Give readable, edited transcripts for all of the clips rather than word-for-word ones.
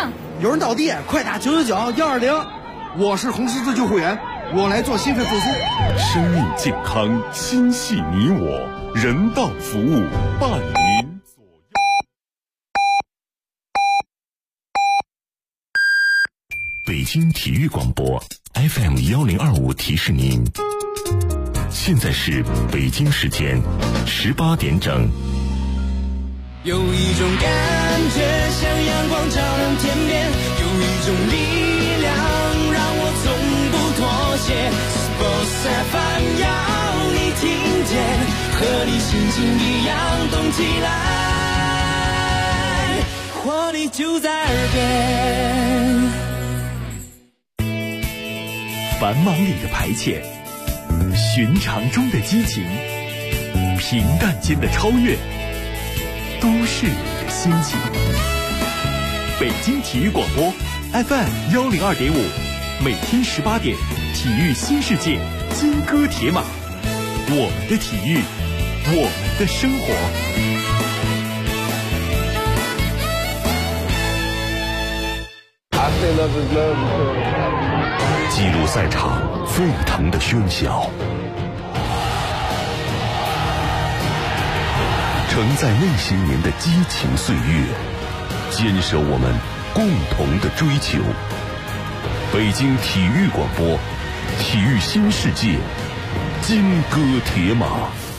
有人倒地，快打999-120。 我是红十字救护员，我来做心肺复苏。 生命健康，心系你我，人道服务伴您左右。北京体育广播 FM1025提示您，现在是北京时间18点整。 有一种感觉像阳光照亮天边，有一种力量让我从不妥协。Sports FM 要你听见，和你心情一样动起来，活力就在耳边。 繁忙里的排遣，寻常中的激情，平淡间的超越，都市里的心情。北京体育广播 FM102.5，每天18点，体育新世界，金戈铁马，我们的体育，我们的生活。记录赛场沸腾的喧嚣，承载那些年的激情岁月，坚守我们共同的追求。北京体育广播，体育新世界，金戈铁马。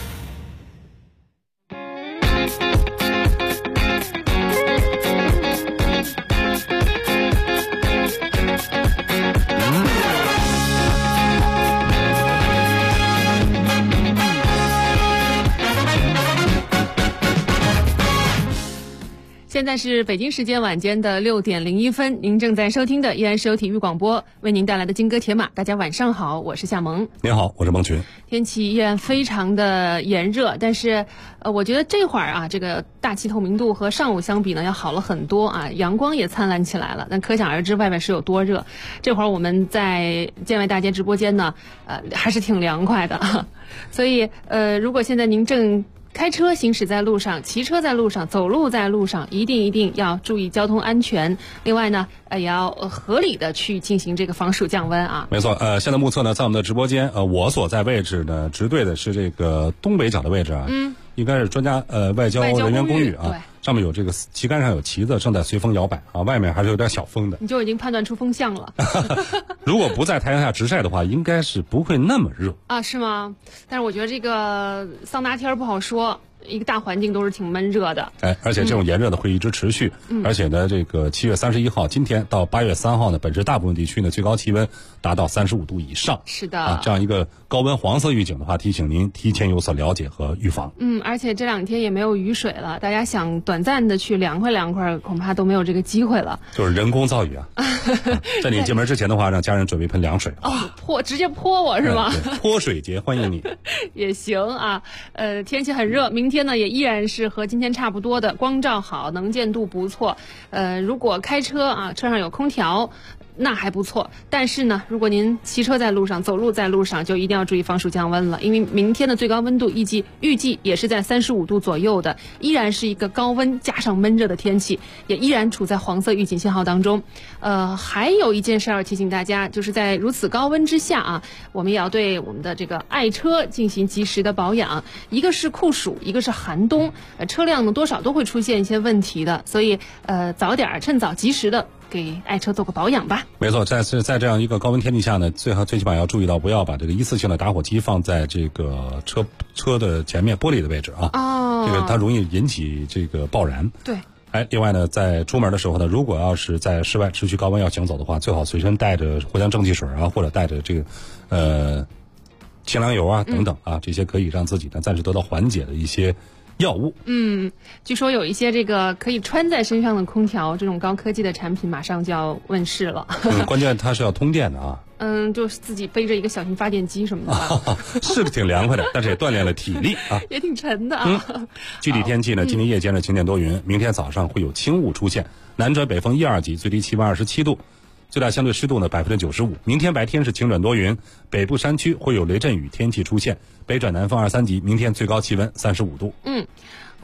现在是北京时间晚间的6点01分，您正在收听的依然是由体育广播为您带来的金戈铁马。大家晚上好，我是夏萌。 您好，我是孟群。 天气依然非常的炎热，但是我觉得这会儿啊，这个大气透明度和上午相比呢要好了很多啊，阳光也灿烂起来了。但可想而知外面是有多热。这会儿我们在建外大街直播间呢，还是挺凉快的。所以如果现在您正开车行驶在路上，骑车在路上，走路在路上，一定要注意交通安全。另外呢，也要合理的去进行这个防暑降温啊。 没错，现在目测呢，在我们的直播间，我所在位置呢，直对的是这个东北角的位置啊。应该是专家外交人员公寓啊，上面有这个旗杆上有旗子，正在随风摇摆啊，外面还是有点小风的。 你就已经判断出风向了。 如果不在太阳下直晒的话，应该是不会那么热啊？是吗？但是我觉得这个桑拿天不好说。一个大环境都是挺闷热的， 而且这种炎热的会一直持续，而且呢，这个7月31号今天到8月3号呢，本市大部分地区呢最高气温达到35度以上。 是的， 这样一个高温黄色预警的话，提醒您提前有所了解和预防。 而且这2天也没有雨水了，大家想短暂的去凉快，恐怕都没有这个机会了。 就是人工造雨啊！在你进门之前的话，让家人准备一盆凉水。 直接泼我是吗？ 泼水节欢迎你。 也行啊，天气很热，明天呢也依然是和今天差不多的，光照好，能见度不错。如果开车啊，车上有空调，那还不错。但是呢，如果您骑车在路上，走路在路上，就一定要注意防暑降温了，因为明天的最高温度预计也是在35度左右的，依然是一个高温加上闷热的天气，也依然处在黄色预警信号当中。还有一件事要提醒大家，就是在如此高温之下啊，我们也要对我们的这个爱车进行及时的保养。一个是酷暑，一个是寒冬，车辆呢多少都会出现一些问题的，所以趁早及时的给爱车做个保养吧。 没错，在这样一个高温天气下呢，最起码要注意到不要把这个一次性的打火机放在这个车的前面玻璃的位置啊。这个它容易引起这个爆燃。 对。 另外呢，在出门的时候呢，如果要是在室外持续高温要行走的话，最好随身带着藿香正气水啊，或者带着这个清凉油啊等等啊，这些可以让自己呢暂时得到缓解的一些药物。 据说有一些这个可以穿在身上的空调，这种高科技的产品马上就要问世了。 关键它是要通电的啊。 就是自己背着一个小型发电机什么的。 是挺凉快的，但是也锻炼了体力啊。 也挺沉的啊。 具体天气呢，今天夜间是晴间多云，明天早上会有轻雾出现，南转北风1、2级，最低气温27度。最大相对湿度呢95%。明天白天是晴转多云，北部山区会有雷阵雨天气出现，北转南风2、3级，明天最高气温35度。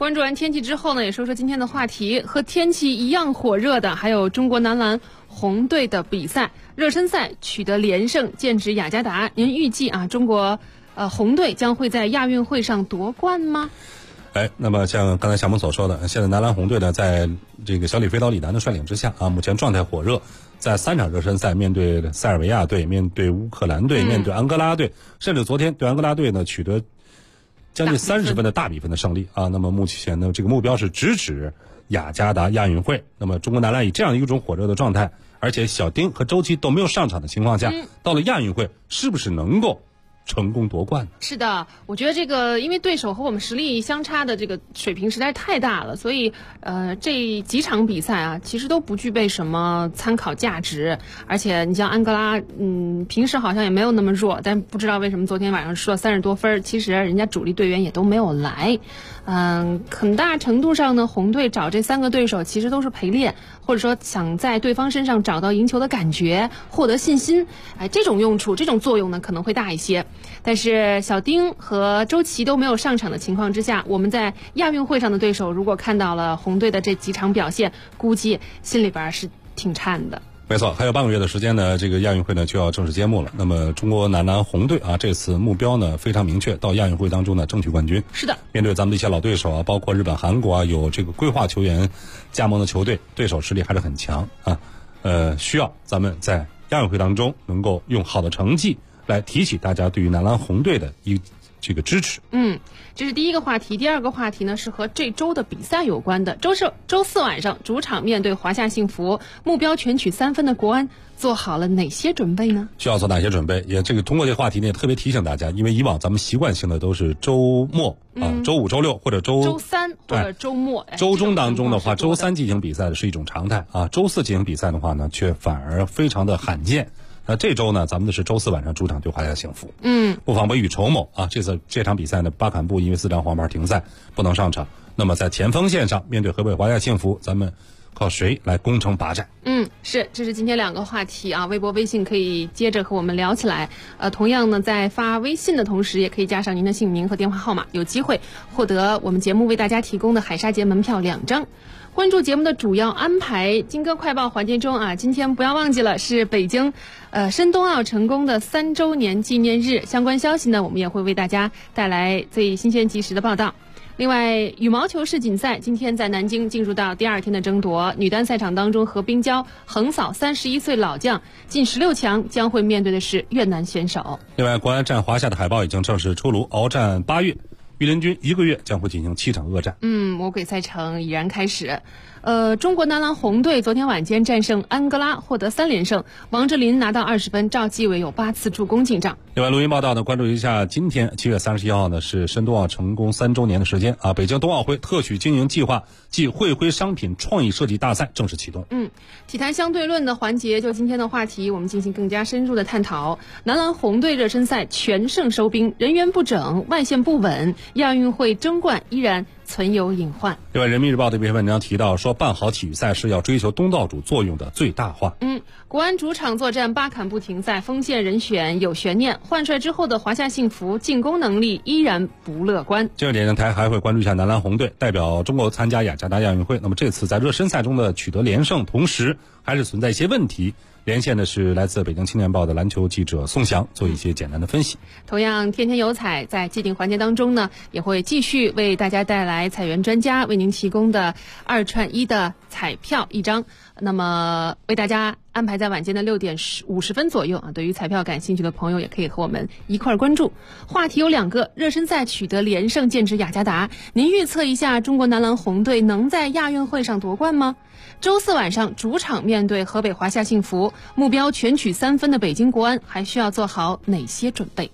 关注完天气之后呢，也说说今天的话题，和天气一样火热的还有中国男篮红队的比赛，热身赛取得连胜，剑指雅加达。您预计啊，中国红队将会在亚运会上夺冠吗？ 那么像刚才夏萌所说的，现在男篮红队呢，在这个小李飞刀李楠的率领之下啊，目前状态火热，在3场热身赛面对塞尔维亚队、面对乌克兰队、面对安哥拉队，甚至昨天对安哥拉队呢取得将近30分的大比分的胜利啊。那么目前呢，这个目标是直指雅加达亚运会。那么中国男篮以这样一种火热的状态，而且小丁和周琦都没有上场的情况下，到了亚运会是不是能够成功夺冠？ 是的，我觉得这个因为对手和我们实力相差的这个水平实在是太大了，所以这几场比赛啊，其实都不具备什么参考价值。而且你像安哥拉，平时好像也没有那么弱，但不知道为什么昨天晚上输了30多分，其实人家主力队员也都没有来。很大程度上呢，红队找这3个对手其实都是陪练，或者说想在对方身上找到赢球的感觉，获得信心。这种用处、这种作用呢可能会大一些。但是小丁和周琦都没有上场的情况之下，我们在亚运会上的对手如果看到了红队的这几场表现，估计心里边是挺颤的。 没错，还有半个月的时间呢，这个亚运会呢就要正式揭幕了。那么中国男篮红队啊，这次目标呢非常明确，到亚运会当中呢争取冠军。 是的， 面对咱们的一些老对手啊，包括日本、韩国啊，有这个规划球员加盟的球队，对手实力还是很强啊。需要咱们在亚运会当中能够用好的成绩来提起大家对于男篮红队的这个支持。 这是第一个话题。第二个话题呢是和这周的比赛有关的。周四晚上主场面对华夏幸福，目标全取3分的国安做好了哪些准备呢？ 需要做哪些准备？也通过这个话题呢，也特别提醒大家，因为以往咱们习惯性的都是周末周5、周6或者周 3或者周末。 周中当中的话，周3进行比赛的是一种常态啊，周4进行比赛的话呢，却反而非常的罕见。那这周呢，咱们的是周4晚上主场对华夏幸福。不妨未雨绸缪啊！这场比赛呢，巴坎布因为4张黄牌停赛，不能上场。那么在前锋线上，面对河北华夏幸福，咱们靠谁来攻城拔寨？ 这是今天2个话题啊，微博、微信可以接着和我们聊起来。同样呢，在发微信的同时，也可以加上您的姓名和电话号码，有机会获得我们节目为大家提供的海沙节门票2张。关注节目的主要安排，金歌快报环节中啊，今天不要忘记了是北京申冬奥成功的3周年纪念日，相关消息呢，我们也会为大家带来最新鲜及时的报道。另外，羽毛球世锦赛今天在南京进入到第2天的争夺，女单赛场当中，何冰娇横扫31岁老将，进16强，将会面对的是越南选手。 另外，国安战华夏的海报已经正式出炉，鏖战8月。御林军1个月将会进行7场恶战。 魔鬼赛程已然开始。中国男篮红队昨天晚间战胜安哥拉，获得3连胜。王哲林拿到20分，赵继伟有8次助攻进账。 另外，录音报道呢，关注一下今天7月31号呢是申冬奥成功3周年的时间啊。北京冬奥会特许经营计划暨会徽商品创意设计大赛正式启动。 体坛相对论的环节就今天的话题，我们进行更加深入的探讨。男篮红队热身赛全胜收兵，人员不整，外线不稳，亚运会争冠依然存有隐患。 另外，人民日报的一篇文章提到说，办好体育赛事要追求东道主作用的最大化。 国安主场作战巴坎布停赛，锋线人选有悬念。换帅之后的华夏幸福进攻能力依然不乐观。 今日点灯台还会关注一下男篮红队代表中国参加雅加达亚运会。那么这次在热身赛中的取得连胜，同时还是存在一些问题。连线的是来自北京青年报的篮球记者宋翔，做一些简单的分析。 同样，天天有彩在既定环节当中呢，也会继续为大家带来彩源专家为您提供的2串1的彩票1张。那么为大家安排在晚间的6点50分左右啊。对于彩票感兴趣的朋友，也可以和我们一块关注。话题有2个，热身赛取得连胜，剑指雅加达。您预测一下，中国男篮红队能在亚运会上夺冠吗？周4晚上主场面对河北华夏幸福，目标全取3分的北京国安还需要做好哪些准备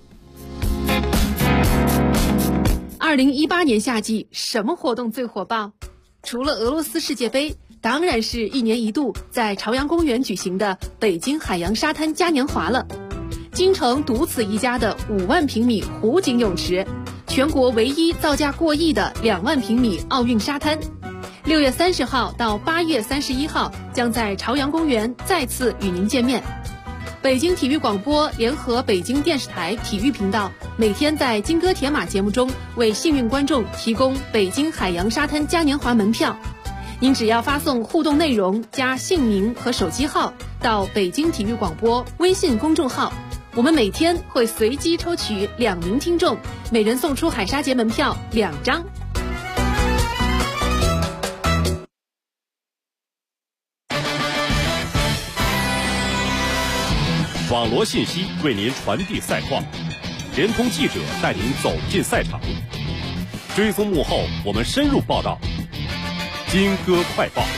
？2018年夏季什么活动最火爆？除了俄罗斯世界杯，当然是1年1度在朝阳公园举行的北京海洋沙滩嘉年华了。京城独此一家的5万平米湖景泳池，全国唯一造价过亿的2万平米奥运沙滩。6月30号到8月31号将在朝阳公园再次与您见面。 北京体育广播联合北京电视台体育频道，每天在金戈铁马节目中为幸运观众提供北京海洋沙滩嘉年华门票。您只要发送互动内容加姓名和手机号到北京体育广播微信公众号，我们每天会随机抽取2名听众，每人送出海沙节门票2张。 网罗信息为您传递赛况，联通记者带您走进赛场，追踪幕后我们深入报道。金戈快报。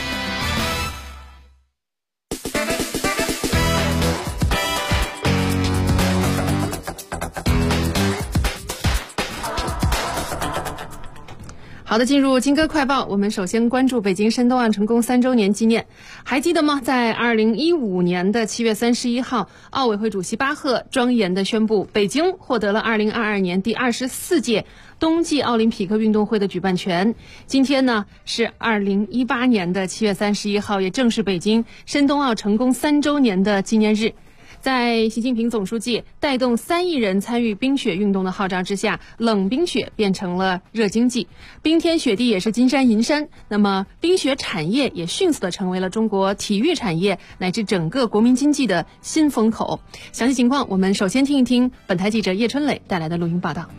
好的，进入金戈快报，我们首先关注北京申冬奥成功3周年纪念。还记得吗？在2015年的7月31号，奥委会主席巴赫庄严地宣布，北京获得了2022年第24届冬季奥林匹克运动会的举办权。今天呢是2018年的7月31号，也正是北京申冬奥成功3周年的纪念日。在习近平总书记带动3亿人参与冰雪运动的号召之下，冷冰雪变成了热经济，冰天雪地也是金山银山。那么冰雪产业也迅速地成为了中国体育产业乃至整个国民经济的新风口。详细情况我们首先听一听本台记者叶春磊带来的录音报道。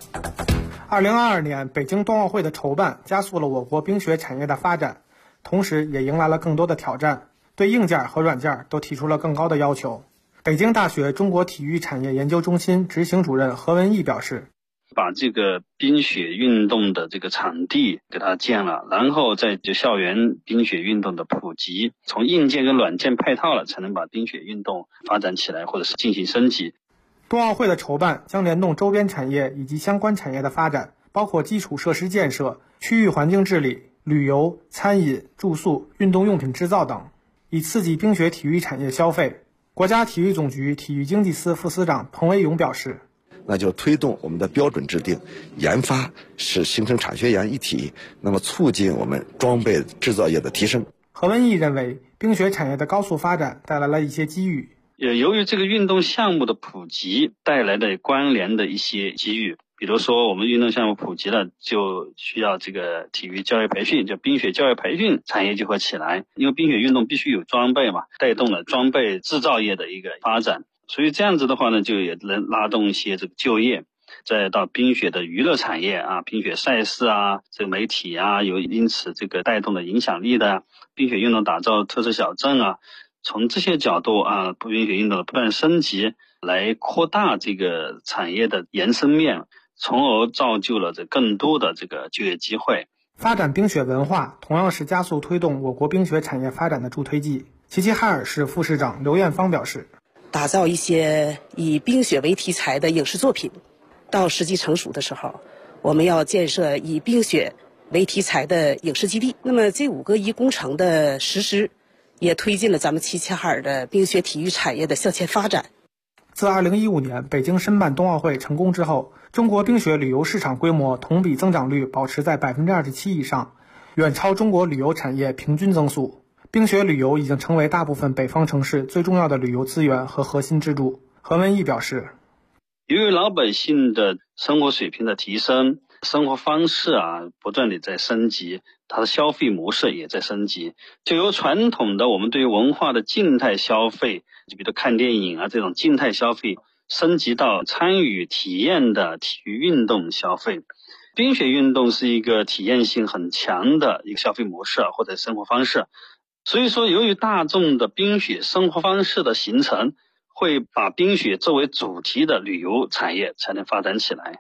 2022年北京冬奥会的筹办加速了我国冰雪产业的发展，同时也迎来了更多的挑战，对硬件和软件都提出了更高的要求。北京大学中国体育产业研究中心执行主任何文义表示， 把这个冰雪运动的这个场地给它建了，然后在校园冰雪运动的普及，从硬件跟软件配套了，才能把冰雪运动发展起来，或者是进行升级。 冬奥会的筹办将联动周边产业以及相关产业的发展，包括基础设施建设、区域环境治理、旅游、餐饮、住宿、运动用品制造等，以刺激冰雪体育产业消费。国家体育总局体育经济司副司长彭维勇表示， 那就推动我们的标准制定、研发，使形成产学研一体，那么促进我们装备制造业的提升。 何文义认为，冰雪产业的高速发展带来了一些机遇。 由于这个运动项目的普及带来的关联的一些机遇，比如说我们运动项目普及了，就需要这个体育教育培训，就冰雪教育培训产业就会起来。因为冰雪运动必须有装备嘛，带动了装备制造业的一个发展，所以这样子的话呢，就也能拉动一些这个就业。再到冰雪的娱乐产业啊，冰雪赛事啊，这个媒体啊，有因此这个带动的影响力的，冰雪运动打造特色小镇啊，从这些角度啊，冰雪运动的不断升级，来扩大这个产业的延伸面，从而造就了这更多的这个就业机会。 发展冰雪文化同样是加速推动我国冰雪产业发展的助推剂。齐齐哈尔市副市长刘艳芳表示， 打造一些以冰雪为题材的影视作品，到时机成熟的时候，我们要建设以冰雪为题材的影视基地。那么这5个一工程的实施，也推进了咱们齐齐哈尔的冰雪体育产业的向前发展。 自2015年北京申办冬奥会成功之后，中国冰雪旅游市场规模同比增长率保持在 27% 以上，远超中国旅游产业平均增速。冰雪旅游已经成为大部分北方城市最重要的旅游资源和核心支柱。何文义表示， 由于老百姓的生活水平的提升，生活方式啊不断地在升级，它的消费模式也在升级，就由传统的我们对于文化的静态消费，就比如看电影啊这种静态消费，升级到参与体验的体育运动消费。冰雪运动是一个体验性很强的一个消费模式或者生活方式，所以说由于大众的冰雪生活方式的形成，会把冰雪作为主题的旅游产业才能发展起来。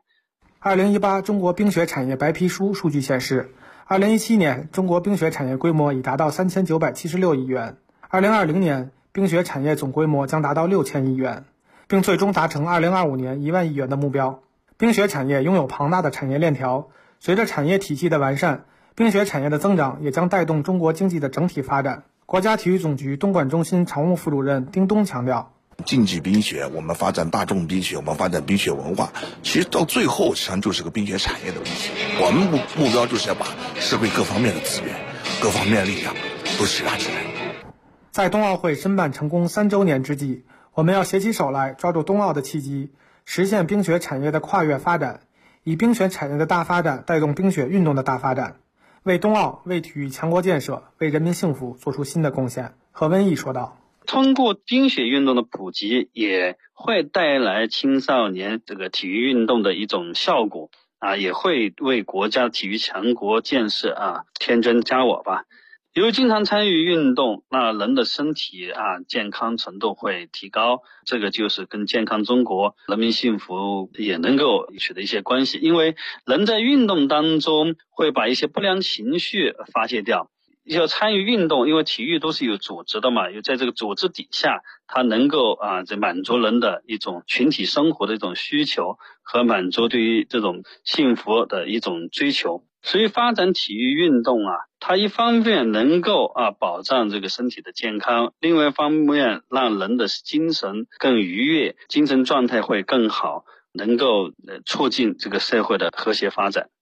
2018中国冰雪产业白皮书数据显示，2017年中国冰雪产业规模已达到3976亿元，2020年冰雪产业总规模将达到6000亿元，并最终达成2025年1万亿元的目标。冰雪产业拥有庞大的产业链条，随着产业体系的完善，冰雪产业的增长也将带动中国经济的整体发展。国家体育总局东莞中心常务副主任丁东强调， 竞技冰雪，我们发展大众冰雪，我们发展冰雪文化，其实到最后实际上就是个冰雪产业的问题。我们目标就是要把社会各方面的资源、各方面的力量都施压起来。 在冬奥会申办成功3周年之际， 我们要携起手来，抓住冬奥的契机，实现冰雪产业的跨越发展，以冰雪产业的大发展带动冰雪运动的大发展，为冬奥、为体育强国建设、为人民幸福做出新的贡献。何文义说道。 通过冰雪运动的普及，也会带来青少年这个体育运动的一种效果啊，也会为国家体育强国建设啊添砖加瓦吧。由于经常参与运动，那人的身体健康程度会提高，这个就是跟健康中国、人民幸福也能够取得一些关系。因为人在运动当中会把一些不良情绪发泄掉。要参与运动，因为体育都是有组织的嘛，有在这个组织底下，它能够在满足人的一种群体生活的一种需求和满足对于这种幸福的一种追求。所以发展体育运动它一方面能够保障这个身体的健康，另外一方面让人的精神更愉悦，精神状态会更好，能够促进这个社会的和谐发展。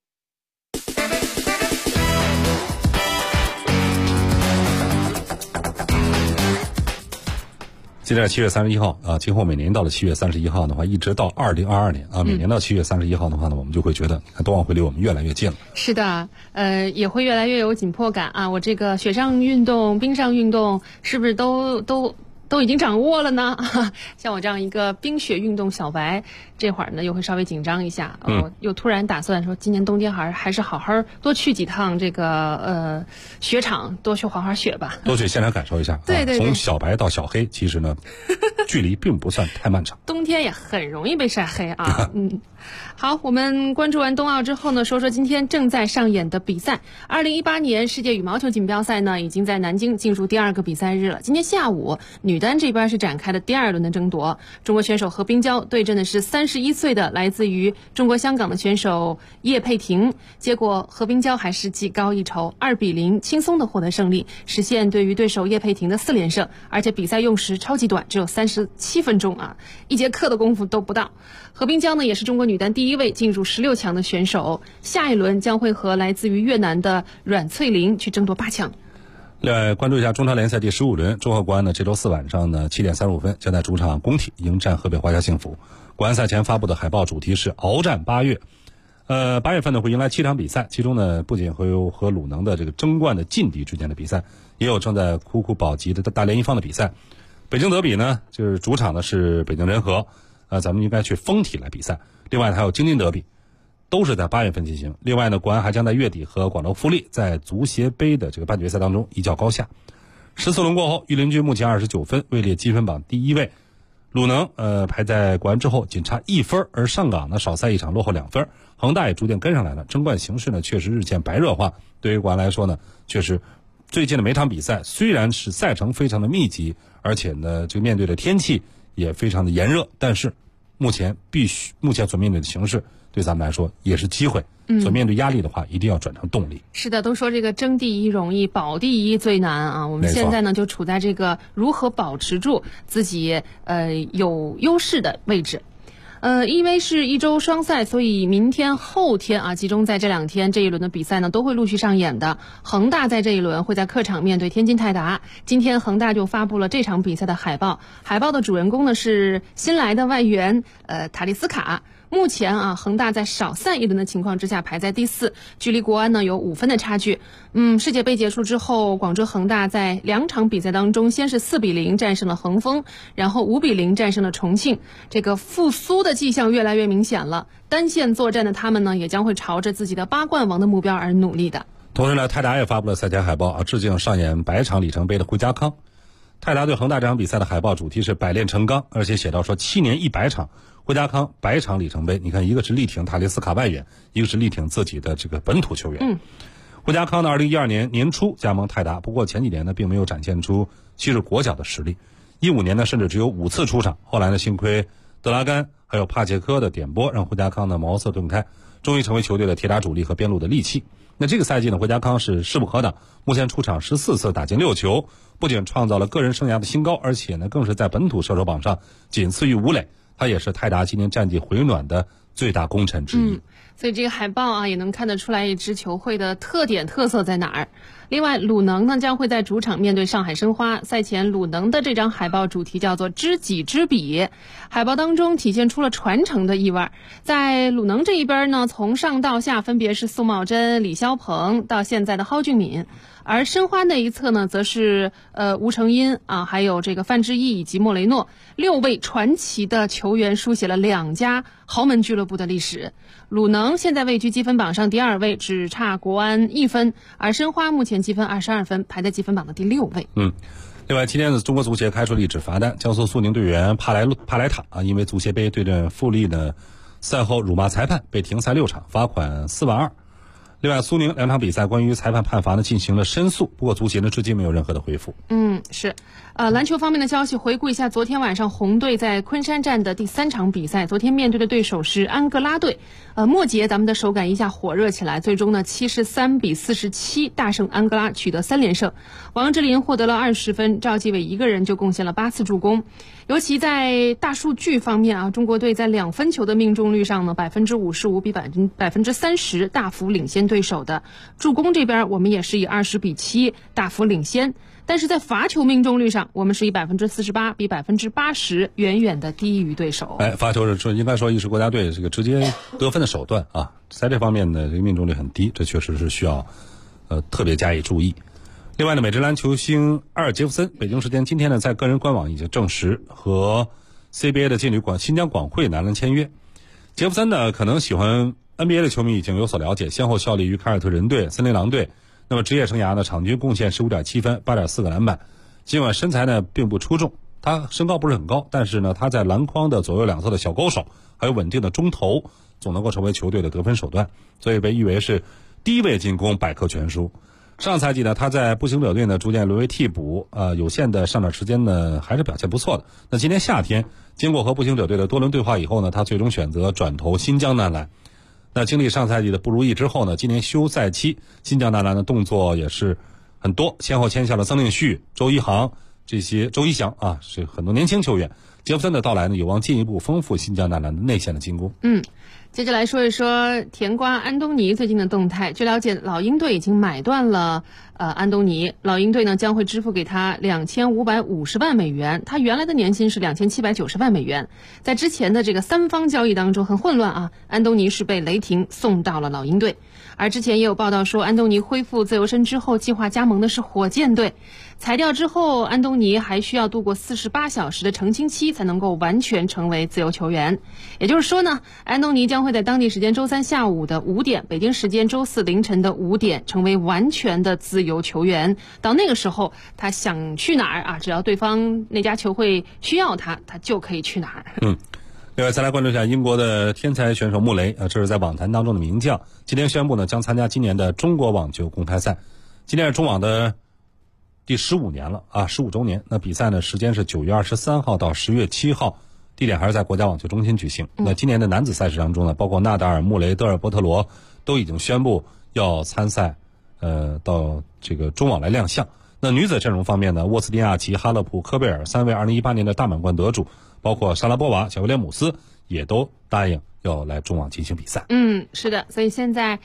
现在7月31号今后每年到了7月31号的话，一直到2022年每年到7月31号的话呢，我们就会觉得，你看冬奥会离我们越来越近了。是的， 也会越来越有紧迫感啊！我这个雪上运动、冰上运动是不是都已经掌握了呢？像我这样一个冰雪运动小白，这会儿呢又会稍微紧张一下。我又突然打算说，今年冬天还是好好多去几趟这个雪场，多去滑滑雪吧， 多去现场感受一下。 对， 从小白到小黑，其实呢，距离并不算太漫长。 冬天也很容易被晒黑啊。好，我们关注完冬奥之后呢，说说今天正在上演的比赛。2018年世界羽毛球锦标赛呢，已经在南京进入第2个比赛日了。今天下午，女单这边是展开的第2轮的争夺。中国选手何冰娇对阵的是31岁的来自于中国香港的选手叶佩婷。结果何冰娇还是技高一筹，2-0轻松的获得胜利，实现对于对手叶佩婷的4连胜。而且比赛用时超级短，只有37分钟1节课的功夫都不到。何冰娇呢，也是中国女单第1位进入16强的选手，下一轮将会和来自于越南的阮翠玲去争夺8强。 另外，关注一下中超联赛第15轮，中赫国安呢这周4晚上呢7点35分将在主场工体迎战河北华夏幸福。国安赛前发布的海报主题是鏖战8月。8月份呢会迎来7场比赛，其中呢不仅会有和鲁能的这个争冠的劲敌之间的比赛，也有正在苦苦保级的大连一方的比赛。北京德比呢就是主场呢是北京人和，咱们应该去丰体来比赛。另外还有京津德比，都是在8月份进行。另外呢，国安还将在月底和广州富力在足协杯的这个半决赛当中一较高下。14轮过后，御林军目前29分，位列积分榜第1位。鲁能排在国安之后，仅差1分，而上港呢少赛1场，落后2分。恒大也逐渐跟上来了，争冠形势呢确实日渐白热化。对于国安来说呢，确实最近的每场比赛虽然是赛程非常的密集，而且呢这个面对的天气也非常的炎热，但是目前所面对的形势对咱们来说也是机会。所面对压力的话，一定要转成动力。 是的，都说这个争第一容易，保第一最难啊！我们现在呢就处在这个如何保持住自己有优势的位置。因为是一周双赛，所以明天、后天集中在这2天，这一轮的比赛呢都会陆续上演的。恒大在这一轮会在客场面对天津泰达。今天恒大就发布了这场比赛的海报，海报的主人公呢是新来的外援塔利斯卡。目前恒大在少赛1轮的情况之下排在第4，距离国安呢有5分的差距。世界杯结束之后，广州恒大在2场比赛当中，先是4-0战胜了恒丰，然后5-0战胜了重庆。这个复苏的迹象越来越明显了，单线作战的他们呢，也将会朝着自己的8冠王的目标而努力的。 同时呢，泰达也发布了赛前海报致敬上演100场里程碑的胡家康。泰达对恒大这场比赛的海报主题是百炼成钢，而且写到说7年100场，胡家康100场里程碑。你看，一个是力挺塔利斯卡外援，一个是力挺自己的这个本土球员。胡家康呢2012年年初加盟泰达，不过前几年呢并没有展现出昔日国脚的实力。15年呢甚至只有5次出场，后来呢幸亏德拉甘还有帕切科的点拨，让胡家康呢茅塞顿开，终于成为球队的铁打主力和边路的利器。那这个赛季呢，胡家康是势不可挡，目前出场14次，打进6球，不仅创造了个人生涯的新高，而且呢更是在本土射手榜上仅次于吴磊。他也是泰达今年战绩回暖的最大功臣之一。 所以这个海报啊，也能看得出来一支球会的特点特色在哪儿。另外，鲁能呢将会在主场面对上海申花。赛前鲁能的这张海报主题叫做知己知彼，海报当中体现出了传承的意味。在鲁能这一边呢，从上到下分别是宋茂珍、李霄鹏到现在的蒿俊闵，而申花那一侧呢，则是吴成荫啊，还有这个范志毅以及莫雷诺6位传奇的球员，书写了2家豪门俱乐部的历史。鲁能现在位居积分榜上第2位，只差国安1分，而申花目前积分22分，排在积分榜的第6位。 另外，今天的中国足协开出了一纸罚单，江苏苏宁队员帕莱塔因为足协杯对阵富力呢，赛后辱骂裁判，被停赛6场，罚款4万2。另外，苏宁2场比赛关于裁判判罚呢进行了申诉，不过足协呢至今没有任何的回复。 是。篮球方面的消息，回顾一下昨天晚上红队在昆山站的第3场比赛，昨天面对的对手是安哥拉队。末节咱们的手感一下火热起来，最终呢73-47大胜安哥拉，取得3连胜。王治林获得了20分，赵继伟一个人就贡献了8次助攻。尤其在大数据方面啊，中国队在2分球的命中率上呢55%比30%大幅领先对手的。助攻这边我们也是以20-7大幅领先。但是在罚球命中率上，我们是以48%比80%远远的低于对手。 罚球是应该说亦是国家队这个直接得分的手段啊，在这方面呢，这个命中率很低，这确实是需要特别加以注意。另外呢，美职篮球星阿尔杰夫森，北京时间今天呢，在个人官网已经证实和 CBA 的劲旅新疆广汇男篮签约。杰夫森呢，可能喜欢 NBA 的球迷已经有所了解，先后效力于凯尔特人队、森林狼队。那么职业生涯呢，场均贡献15.7分、8.4个篮板。尽管身材呢并不出众，他身高不是很高，但是呢，他在篮筐的左右两侧的小勾手，还有稳定的中投，总能够成为球队的得分手段，所以被誉为是低位进攻百科全书。上赛季呢，他在步行者队呢逐渐沦为替补，有限的上场时间呢还是表现不错的。那今年夏天，经过和步行者队的多轮对话以后呢，他最终选择转投新疆男篮。那经历上赛季的不如意之后呢，今年休赛期，新疆男篮的动作也是很多，先后签下了曾令旭、周一翔啊，是很多年轻球员。杰夫森的到来呢，有望进一步丰富新疆男篮的内线的进攻。 接着来说一说甜瓜安东尼最近的动态。据了解，老鹰队已经买断了安东尼，老鹰队呢将会支付给他2550万美元，他原来的年薪是2790万美元。在之前的这个3方交易当中很混乱啊，安东尼是被雷霆送到了老鹰队。而之前也有报道说，安东尼恢复自由身之后，计划加盟的是火箭队。裁掉之后，安东尼还需要度过48小时的澄清期，才能够完全成为自由球员。也就是说呢，安东尼将会在当地时间周3下午的5点，北京时间周4凌晨的5点，成为完全的自由球员。到那个时候，他想去哪儿啊？只要对方那家球会需要他，他就可以去哪儿。 另外，再来关注一下英国的天才选手穆雷这是在网坛当中的名将，今天宣布呢将参加今年的中国网球公开赛。今年是中网的第15年了啊，15周年。那比赛呢时间是9月23号到10月7号，地点还是在国家网球中心举行。那今年的男子赛事当中呢，包括纳达尔、穆雷、德尔波特罗都已经宣布要参赛，到这个中网来亮相。那女子阵容方面呢，沃斯蒂亚奇、哈勒普、科贝尔3位2018年的大满贯得主，包括莎拉波娃、小威廉姆斯也都答应要来中网进行比赛。 是的，所以现在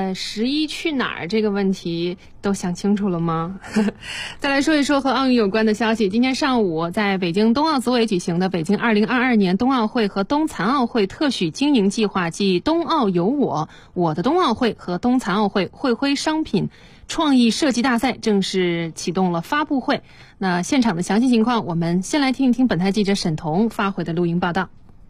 11去哪儿这个问题都想清楚了吗？再来说一说和奥运有关的消息。今天上午在北京冬奥组委举行的北京2022年冬奥会和冬残奥会特许经营计划暨冬奥有我的冬奥会和冬残奥会会徽商品创意设计大赛正式启动了发布会。那现场的详细情况，我们先来听一听本台记者沈彤发回的录音报道。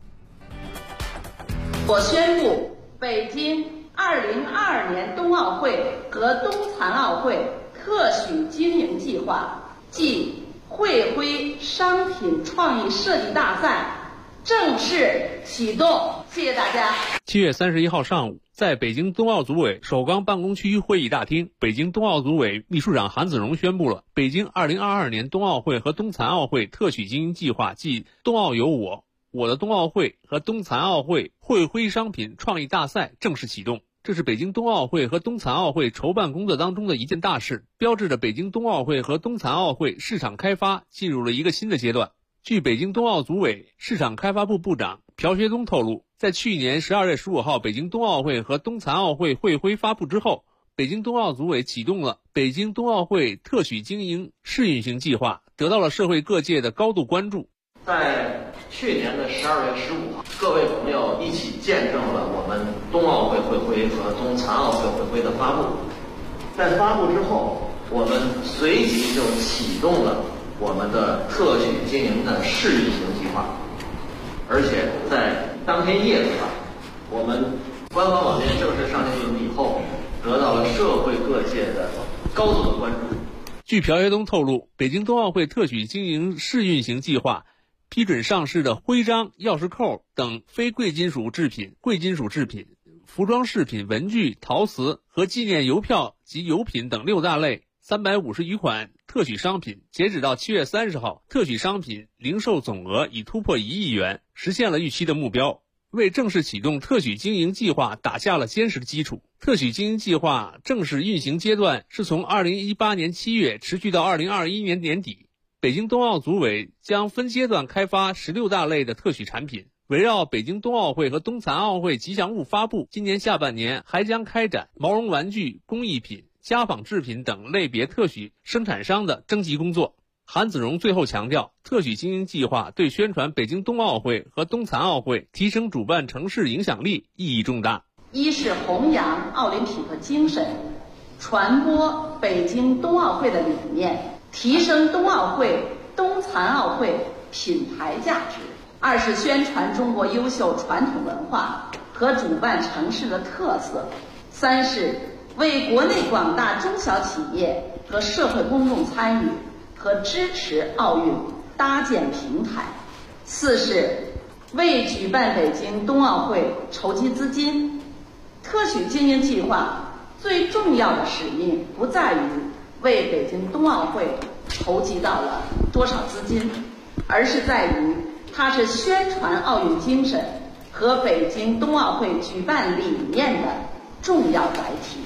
我宣布，北京2022年冬奥会和冬残奥会特许经营计划暨会徽商品创意设计大赛正式启动。谢谢大家。 7月31号上午，在北京冬奥组委首钢办公区会议大厅，北京冬奥组委秘书长韩子荣宣布了北京2022年冬奥会和冬残奥会特许经营计划暨冬奥有我的冬奥会和冬残奥会会徽商品创意大赛正式启动。这是北京冬奥会和冬残奥会筹办工作当中的一件大事，标志着北京冬奥会和冬残奥会市场开发进入了一个新的阶段。据北京冬奥组委市场开发部部长朴学宗透露， 在去年12月15号北京冬奥会和冬残奥会会徽发布之后，北京冬奥组委启动了北京冬奥会特许经营试运行计划，得到了社会各界的高度关注。 在去年的12月15号，各位朋友一起见证了我们冬奥会会徽和冬残奥会会徽的发布。在发布之后，我们随即就启动了我们的特许经营的试运行计划，而且在当天夜里吧，我们官方网站正式上线以后，得到了社会各界的高度的关注。 据朴学东透露，北京冬奥会特许经营试运行计划批准上市的徽章、钥匙扣等非贵金属制品、贵金属制品、服装饰品、文具、陶瓷和纪念邮票及邮品等6大类350余款特许商品，截止到7月30号，特许商品零售总额已突破1亿元，实现了预期的目标，为正式启动特许经营计划打下了坚实的基础。特许经营计划正式运行阶段是从2018年7月持续到2021年年底。北京冬奥组委将分阶段开发16大类的特许产品，围绕北京冬奥会和冬残奥会吉祥物发布，今年下半年还将开展毛绒玩具、工艺品、家纺制品等类别特许生产商的征集工作。韩子荣最后强调，特许经营计划对宣传北京冬奥会和冬残奥会、提升主办城市影响力意义重大。 一是弘扬奥林匹克精神，传播北京冬奥会的理念，提升冬奥会、冬残奥会品牌价值；二是宣传中国优秀传统文化和主办城市的特色；三是为国内广大中小企业和社会公众参与和支持奥运搭建平台；四是为举办北京冬奥会筹集资金。特许经营计划最重要的使命不在于为北京冬奥会筹集到了多少资金，而是在于它是宣传奥运精神和北京冬奥会举办理念的重要载体。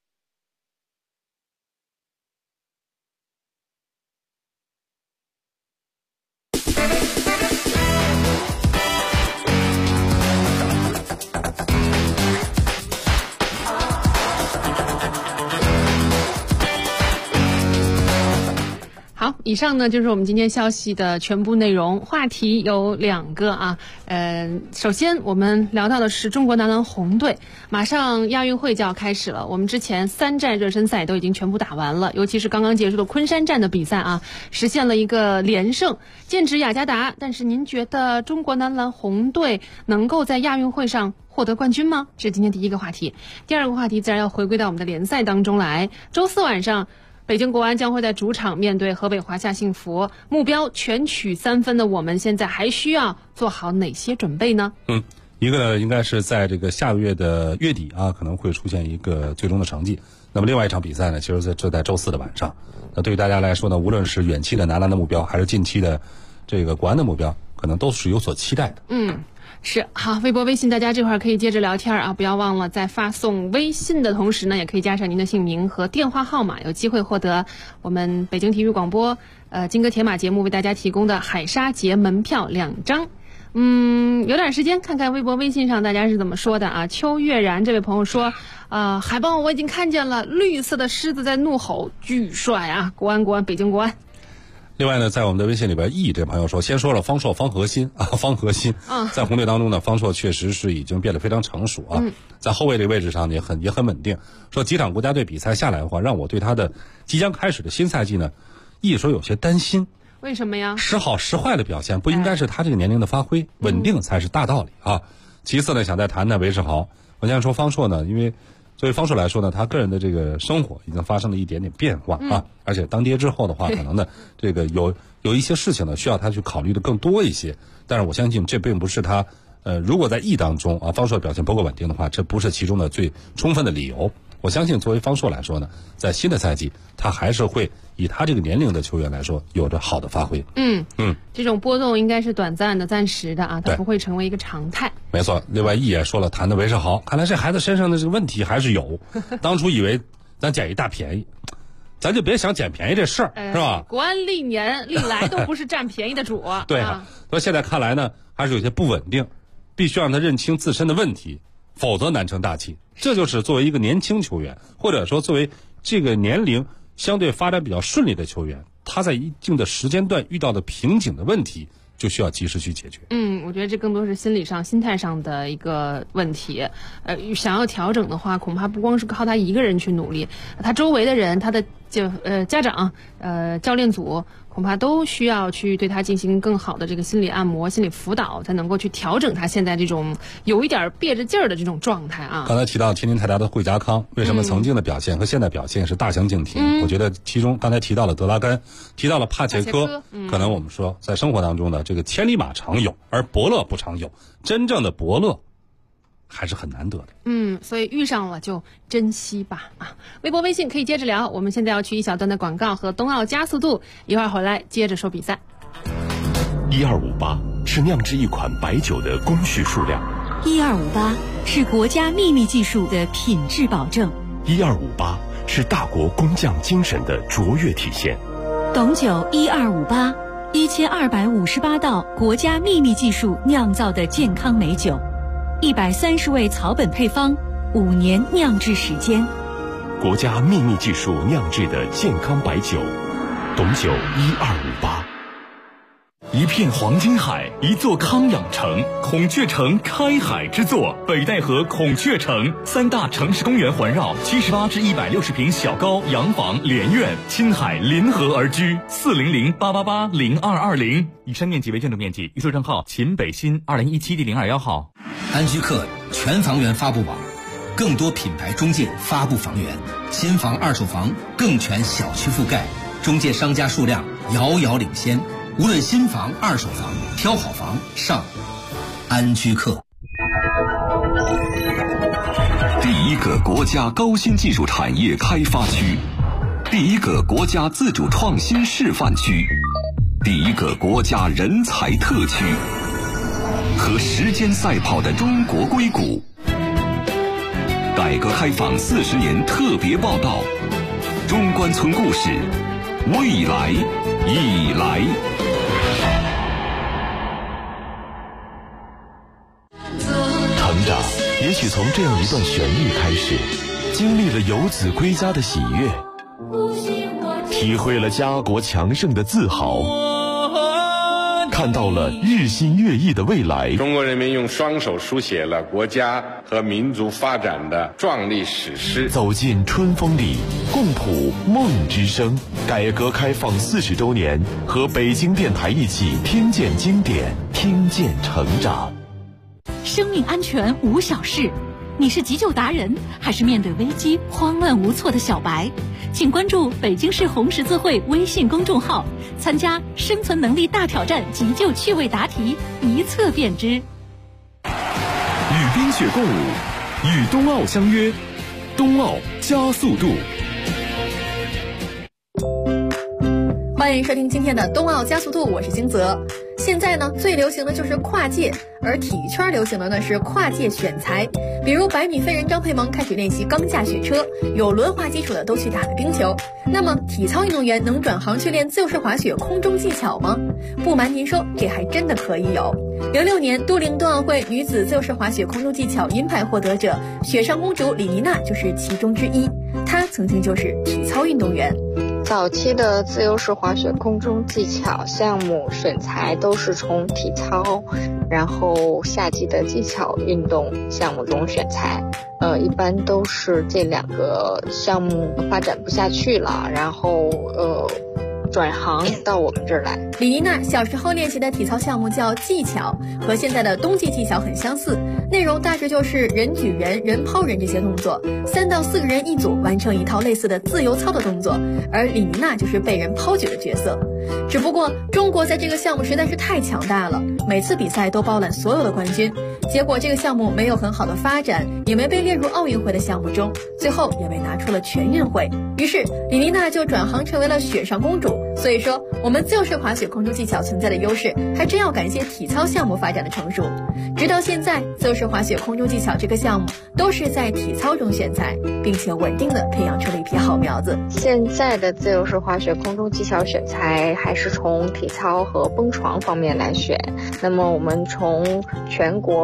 好，以上呢就是我们今天消息的全部内容，话题有2个啊。首先我们聊到的是中国男篮红队，马上亚运会就要开始了。我们之前3站热身赛都已经全部打完了，尤其是刚刚结束的昆山站的比赛啊，实现了一个连胜，剑指雅加达。但是您觉得中国男篮红队能够在亚运会上获得冠军吗？这是今天第一个话题。第2个话题自然要回归到我们的联赛当中来。周4晚上，北京国安将会在主场面对河北华夏幸福，目标全取3分的我们现在还需要做好哪些准备呢？ 一个呢应该是在这个下个月的月底啊，可能会出现一个最终的成绩。那么另外一场比赛呢，其实在周4的晚上。那对于大家来说呢，无论是远期的男篮的目标，还是近期的这个国安的目标，可能都是有所期待的。 是好，微博微信大家这会儿可以接着聊天啊，不要忘了在发送微信的同时呢，也可以加上您的姓名和电话号码，有机会获得我们北京体育广播金戈铁马节目为大家提供的海沙节门票2张。有点时间看看微博微信上大家是怎么说的啊。邱月然这位朋友说，海报我已经看见了，绿色的狮子在怒吼，巨帅啊！国安，北京国安。 另外呢，在我们的微信里边，这朋友说，先说了方和新，在红队当中呢，方硕确实是已经变得非常成熟啊，在后卫这个位置上也很稳定。说几场国家队比赛下来的话，让我对他的即将开始的新赛季呢，说有些担心。 为什么呀？时好时坏的表现不应该是他这个年龄的发挥，稳定才是大道理啊。其次呢，想再谈谈韦世豪。我想说方硕呢，因为作为方硕来说呢，他个人的这个生活已经发生了一点点变化啊，而且当爹之后的话，可能呢，这个有一些事情呢，需要他去考虑的更多一些。但是我相信这并不是他如果在当中啊，方硕表现不够稳定的话，这不是其中的最充分的理由。我相信作为方硕来说呢，在新的赛季，他还是会以他这个年龄的球员来说，有着好的发挥。 这种波动应该是短暂的、暂时的啊，它不会成为一个常态。 没错。另外也说了，谈的韦世豪，看来这孩子身上的这个问题还是有。当初以为咱捡一大便宜，咱就别想捡便宜这事儿，是吧？ 国安历来都不是占便宜的主。 对啊，所以现在看来呢，还是有些不稳定。 必须让他认清自身的问题，否则难成大器。这就是作为一个年轻球员，或者说作为这个年龄相对发展比较顺利的球员，他在一定的时间段遇到的瓶颈的问题，就需要及时去解决。 我觉得这更多是心理上、心态上的一个问题。想要调整的话，恐怕不光是靠他一个人去努力，他周围的人、他的家长、教练组，恐怕都需要去对他进行更好的这个心理按摩、心理辅导，才能够去调整他现在这种有一点憋着劲儿的这种状态啊。 刚才提到天津泰达的惠家康，为什么曾经的表现和现在表现是大相径庭？我觉得其中刚才提到了德拉甘，提到了帕切科，可能我们说在生活当中的这个千里马常有，而伯乐不常有。真正的伯乐还是很难得的。 所以遇上了就珍惜吧啊！微博微信可以接着聊，我们现在要去一小段的广告和冬奥加速度，一会儿回来接着说比赛。 1258是酿制一款白酒的工序数量 ，1258是国家秘密技术的品质保证 ，1258是大国工匠精神的卓越体现。 董酒1258，1258道国家秘密技术酿造的健康美酒，130味草本配方，5年酿制时间， 国家秘密技术酿制的健康白酒，董酒1258。一片黄金海，一座康养城，孔雀城开海之作，北戴河孔雀城，3大城市公园环绕，78至160平小高洋房连院，亲海临河而居，400-888-0220。以上面积为建筑面积，预售账号秦北新2017第021号。 安居客全房源发布网，更多品牌中介发布房源，新房、二手房更全小区覆盖，中介商家数量遥遥领先。无论新房、二手房，挑好房上安居客。 第一个国家高新技术产业开发区，第一个国家自主创新示范区，第一个国家人才特区，和时间赛跑的中国硅谷。改革开放40年特别报道，中关村故事，未来已来。 成长也许从这样一段旋律开始，经历了游子归家的喜悦，体会了家国强盛的自豪，看到了日新月异的未来。 中国人民用双手书写了国家和民族发展的壮丽史诗。 走进春风里，共谱梦之声。改革开放40周年，和北京电台一起听见经典，听见成长。 生命安全无小事，你是急救达人，还是面对危机慌乱无措的小白？请关注北京市红十字会微信公众号，参加生存能力大挑战急救趣味答题，一测便知。 与冰雪共舞，与冬奥相约，冬奥加速度。 欢迎收听今天的冬奥加速度，我是金泽。现在呢，最流行的就是跨界，而体育圈流行的呢是跨界选材。比如100米飞人张佩萌开始练习钢架雪车，有轮滑基础的都去打了冰球。那么体操运动员能转行去练自由式滑雪空中技巧吗？不瞒您说，这还真的可以有。06年都灵冬奥会女子自由式滑雪空中技巧银牌获得者雪上公主李妮娜就是其中之一，她曾经就是体操运动员。 早期的自由式滑雪空中技巧项目选材都是从体操，然后夏季的技巧运动项目中选材。一般都是这2个项目发展不下去了，然后转行到我们这儿来。 李妮娜小时候练习的体操项目叫技巧，和现在的冬季技巧很相似，内容大致就是人举人、人抛人这些动作，3到4个人一组完成一套类似的自由操的动作，而李妮娜就是被人抛举的角色。只不过中国在这个项目实在是太强大了，每次比赛都包揽所有的冠军，结果这个项目没有很好的发展，也没被列入奥运会的项目中，最后也被拿出了全运会。于是李妮娜就转行成为了雪上公主。所以说我们自由式滑雪空中技巧存在的优势还真要感谢体操项目发展的成熟。直到现在，自由式滑雪空中技巧这个项目都是在体操中选材，并且稳定的培养出了一批好苗子。 现在的自由式滑雪空中技巧选材还是从体操和蹦床方面来选，那么我们从全国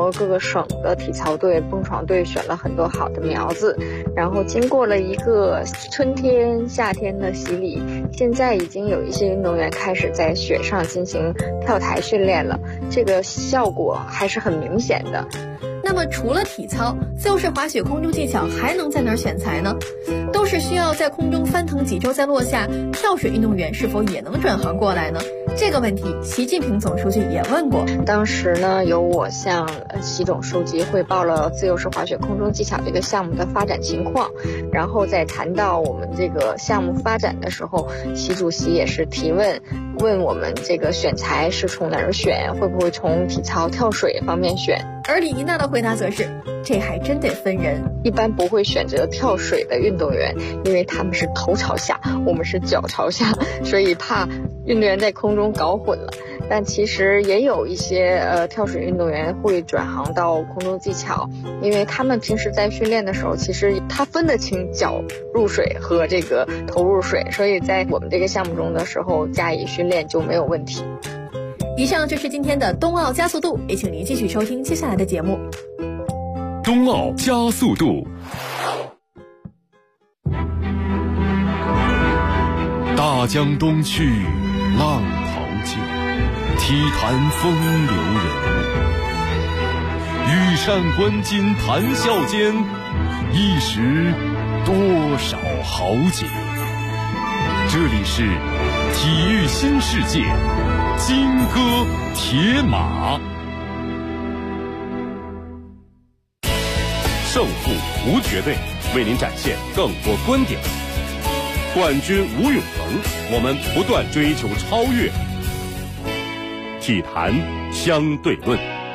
说各个省的体操队、蹦床队选了很多好的苗子，然后经过了一个春天、夏天的洗礼，现在已经有一些运动员开始在雪上进行跳台训练了，这个效果还是很明显的。 那么除了体操，自由式滑雪空中技巧还能在哪儿选材呢？都是需要在空中翻腾几周再落下，跳水运动员是否也能转行过来呢？这个问题习近平总书记也问过。 当时呢，由我向习总书记汇报了自由式滑雪空中技巧这个项目的发展情况，然后在谈到我们这个项目发展的时候，习主席也是提问我们这个选材是从哪儿选，会不会从体操、跳水方面选。 而李妮娜的回答则是，这还真得分人， 一般不会选择跳水的运动员，因为他们是头朝下，我们是脚朝下，所以怕运动员在空中搞混了。但其实也有一些跳水运动员会转行到空中技巧，因为他们平时在训练的时候，其实他分得清脚入水和这个头入水，所以在我们这个项目中的时候加以训练就没有问题。 以上就是今天的冬奥加速度，也请您继续收听接下来的节目。 冬奥加速度，大江东去，浪淘尽，体坛风流人物，羽扇纶巾谈笑间，一时多少豪杰。这里是体育新世界，金戈铁马。 胜负无绝对，为您展现更多观点。冠军无永恒，我们不断追求超越。体坛相对论。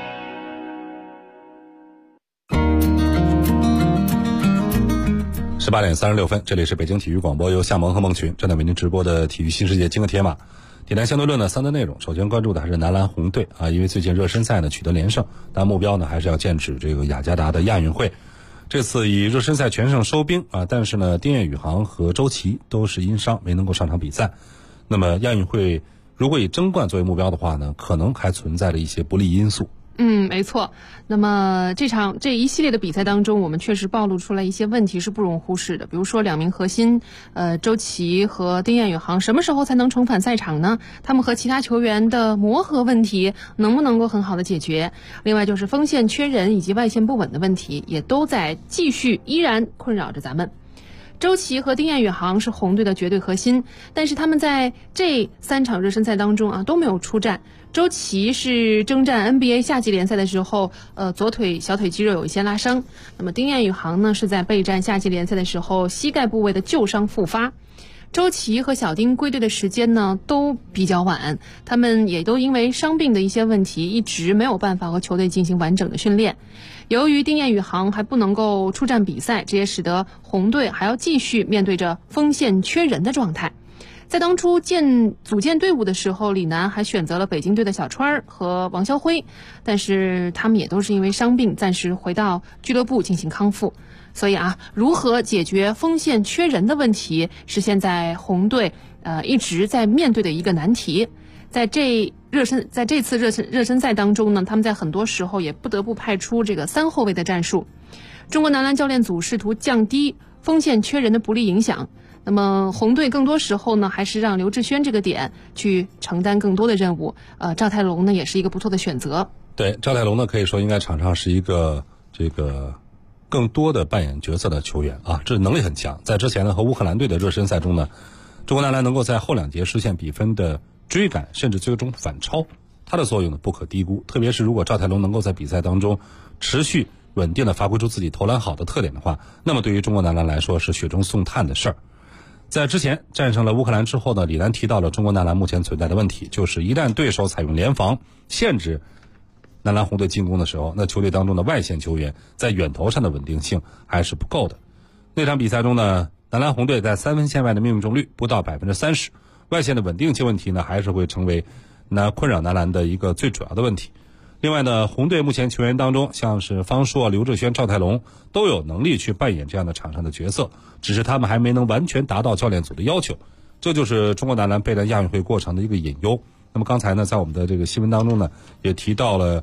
18点36分，这里是北京体育广播，由夏萌和孟群正在为您直播的体育新世界金戈铁马。体坛相对论呢，3段内容，首先关注的还是男篮红队啊，因为最近热身赛呢取得连胜，但目标呢还是要剑指这个雅加达的亚运会。这次以热身赛全胜收兵啊，但是呢，丁彦雨航和周琦都是因伤没能够上场比赛。那么亚运会如果以争冠作为目标的话呢，可能还存在着一些不利因素。 没错。那么这一系列的比赛当中，我们确实暴露出来一些问题是不容忽视的。比如说2名核心，周琦和丁彦雨航什么时候才能重返赛场呢？他们和其他球员的磨合问题能不能够很好的解决？另外就是锋线缺人以及外线不稳的问题，也都在继续依然困扰着咱们。周琦和丁彦雨航是红队的绝对核心，但是他们在这3场热身赛当中啊都没有出战。周琦是征战 NBA 夏季联赛的时候，左腿小腿肌肉有一些拉伤。那么丁彦雨航呢，是在备战夏季联赛的时候，膝盖部位的旧伤复发。周琦和小丁归队的时间呢都比较晚，他们也都因为伤病的一些问题，一直没有办法和球队进行完整的训练。由于丁彦雨航还不能够出战比赛，这也使得红队还要继续面对着锋线缺人的状态。在当初组建队伍的时候，李楠还选择了北京队的小川和王霄辉，但是他们也都是因为伤病暂时回到俱乐部进行康复。所以如何解决锋线缺人的问题，是现在红队一直在面对的一个难题。在这次热身赛当中呢，他们在很多时候也不得不派出这个3后卫的战术。中国男篮教练组试图降低锋线缺人的不利影响。那么红队更多时候呢，还是让刘志轩这个点去承担更多的任务。赵泰龙呢，也是一个不错的选择。 对，赵泰龙呢，可以说应该场上是一个更多的扮演角色的球员啊，这能力很强。在之前呢和乌克兰队的热身赛中呢，中国男篮能够在后2节实现比分的追赶，甚至最终反超，它的作用呢不可低估。特别是如果赵泰龙能够在比赛当中持续稳定的发挥出自己投篮好的特点的话，那么对于中国男篮来说是雪中送炭的事儿。在之前战胜了乌克兰之后呢，李楠提到了中国男篮目前存在的问题，就是一旦对手采用联防限制男篮红队进攻的时候，那球队当中的外线球员在远投上的稳定性还是不够的。那场比赛中呢，男篮红队在3分线外的命中率不到 30%， 外线的稳定性问题呢还是会成为困扰男篮的一个最主要的问题。另外呢，红队目前球员当中，像是方硕、刘志轩、赵泰龙都有能力去扮演这样的场上的角色，只是他们还没能完全达到教练组的要求，这就是中国男篮备战亚运会过程的一个隐忧。那么刚才呢，在我们的这个新闻当中呢，也提到了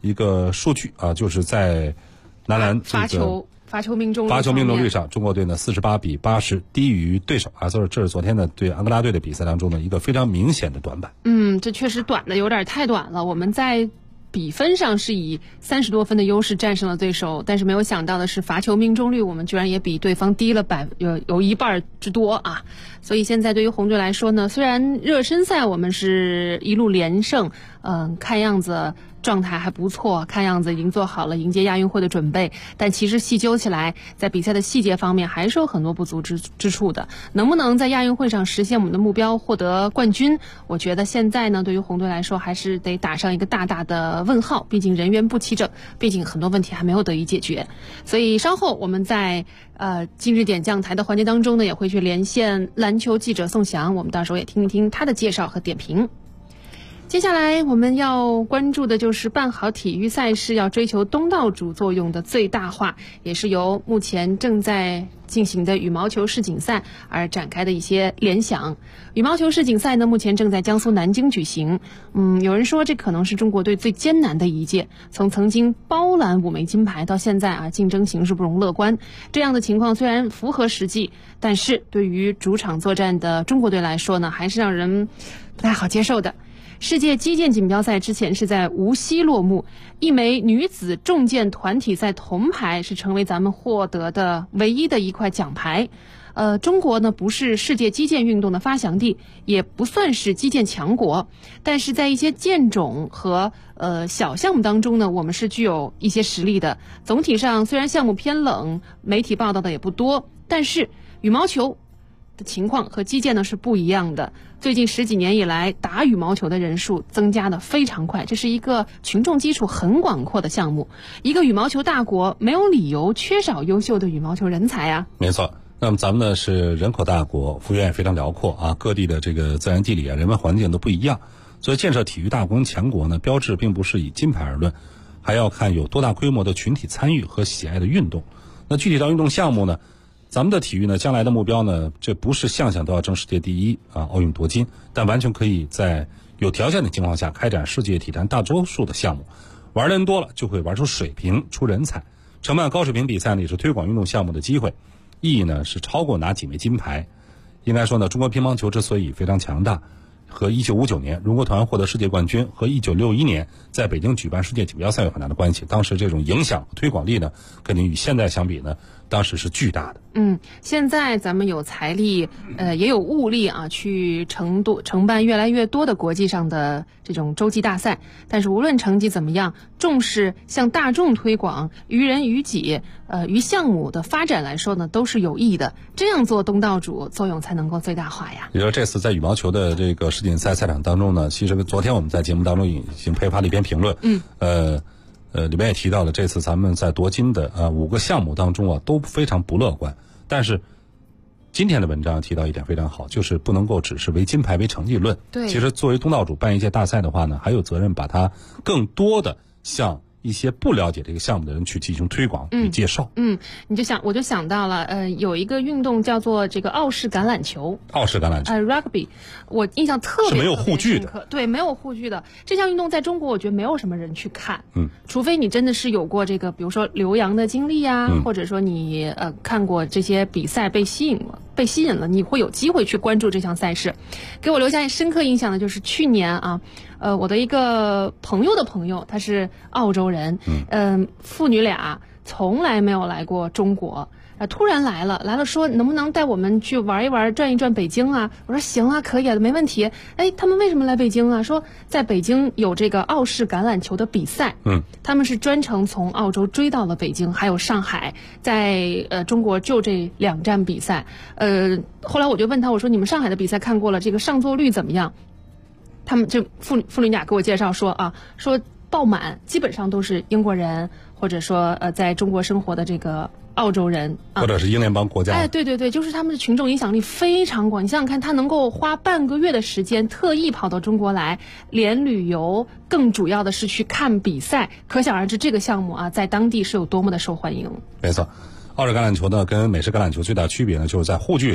一个数据啊，就是在男篮这个罚球命中率上，中国队呢48比80低于对手啊，所以这是昨天呢对安哥拉队的比赛当中的一个非常明显的短板。 这确实短的有点太短了。我们在比分上是以30多分的优势战胜了对手，但是没有想到的是罚球命中率我们居然也比对方低了有一半之多啊！所以现在对于红队来说呢，虽然热身赛我们是一路连胜，看样子状态还不错，看样子已经做好了迎接亚运会的准备，但其实细究起来，在比赛的细节方面还是有很多不足之处的。能不能在亚运会上实现我们的目标，获得冠军，我觉得现在呢对于红队来说还是得打上一个大大的问号，毕竟人员不齐整，毕竟很多问题还没有得以解决。所以稍后我们在今日点将台的环节当中呢，也会去连线篮球记者宋翔，我们到时候也听一听他的介绍和点评。接下来我们要关注的就是办好体育赛事要追求东道主作用的最大化，也是由目前正在进行的羽毛球世锦赛而展开的一些联想。羽毛球世锦赛呢，目前正在江苏南京举行。有人说这可能是中国队最艰难的一届，从曾经包揽5枚金牌到现在啊，竞争形势不容乐观。这样的情况虽然符合实际，但是对于主场作战的中国队来说呢，还是让人不太好接受的。世界击剑锦标赛之前是在无锡落幕，一枚女子重剑团体赛铜牌是成为咱们获得的唯一的一块奖牌。中国呢不是世界击剑运动的发祥地，也不算是击剑强国，但是在一些剑种和小项目当中呢，我们是具有一些实力的。总体上虽然项目偏冷，媒体报道的也不多，但是羽毛球的情况和击剑呢是不一样的。最近10几年以来，打羽毛球的人数增加的非常快，这是一个群众基础很广阔的项目。一个羽毛球大国没有理由缺少优秀的羽毛球人才啊。 没错，那么咱们呢是人口大国，幅员也非常辽阔啊，各地的这个自然地理啊、人文环境都不一样，所以建设体育大国强国呢，标志并不是以金牌而论，还要看有多大规模的群体参与和喜爱的运动。那具体到运动项目呢，咱们的体育呢，将来的目标呢，这不是项项都要争世界第一啊，奥运夺金，但完全可以在有条件的情况下开展世界体坛大多数的项目。玩的人多了，就会玩出水平，出人才。承办高水平比赛呢，也是推广运动项目的机会，意义呢是超过拿几枚金牌。应该说呢，中国乒乓球之所以非常强大，和1959年中国团获得世界冠军和1961年在北京举办世界锦标赛有很大的关系。当时这种影响和推广力呢，肯定与现在相比呢，当时是巨大的。 现在咱们有财力，也有物力啊，去承办越来越多的国际上的这种洲际大赛。但是无论成绩怎么样，重视向大众推广，于人于己，于项目的发展来说呢，都是有益的。这样做东道主作用才能够最大化呀。 比如说这次在羽毛球的这个世锦赛赛场当中呢，其实昨天我们在节目当中已经配发了一篇评论，里面也提到了这次咱们在夺金的5个项目当中啊，都非常不乐观。但是今天的文章提到一点非常好，就是不能够只是为金牌为成绩论。 对， 其实作为东道主办一届大赛的话呢，还有责任把它更多的向一些不了解这个项目的人去进行推广与介绍。 我就想到了，有一个运动叫做这个澳式橄榄球。rugby， 我印象特别是没有护具的。 对，没有护具的这项运动在中国，我觉得没有什么人去看。除非你真的是有过这个，比如说留洋的经历啊，或者说你看过这些比赛被吸引了，你会有机会去关注这项赛事。给我留下深刻印象的就是去年啊。我的一个朋友的朋友，他是澳洲人，父女俩从来没有来过中国，突然来了说能不能带我们去玩一玩，转一转北京啊？我说行啊，可以啊，没问题。他们为什么来北京啊？说在北京有这个澳式橄榄球的比赛，他们是专程从澳洲追到了北京，还有上海，在中国就这2站比赛。后来我就问他，我说你们上海的比赛看过了，这个上座率怎么样？他们这父女俩给我介绍说说爆满，基本上都是英国人，或者说在中国生活的这个澳洲人， 或者是英联邦国家。 对，就是他们的群众影响力非常广。你想想看，他能够花半个月的时间特意跑到中国来，连旅游，更主要的是去看比赛，可想而知这个项目啊，在当地是有多么的受欢迎。 没错，澳式橄榄球呢跟美式橄榄球最大区别呢，就是在护具上。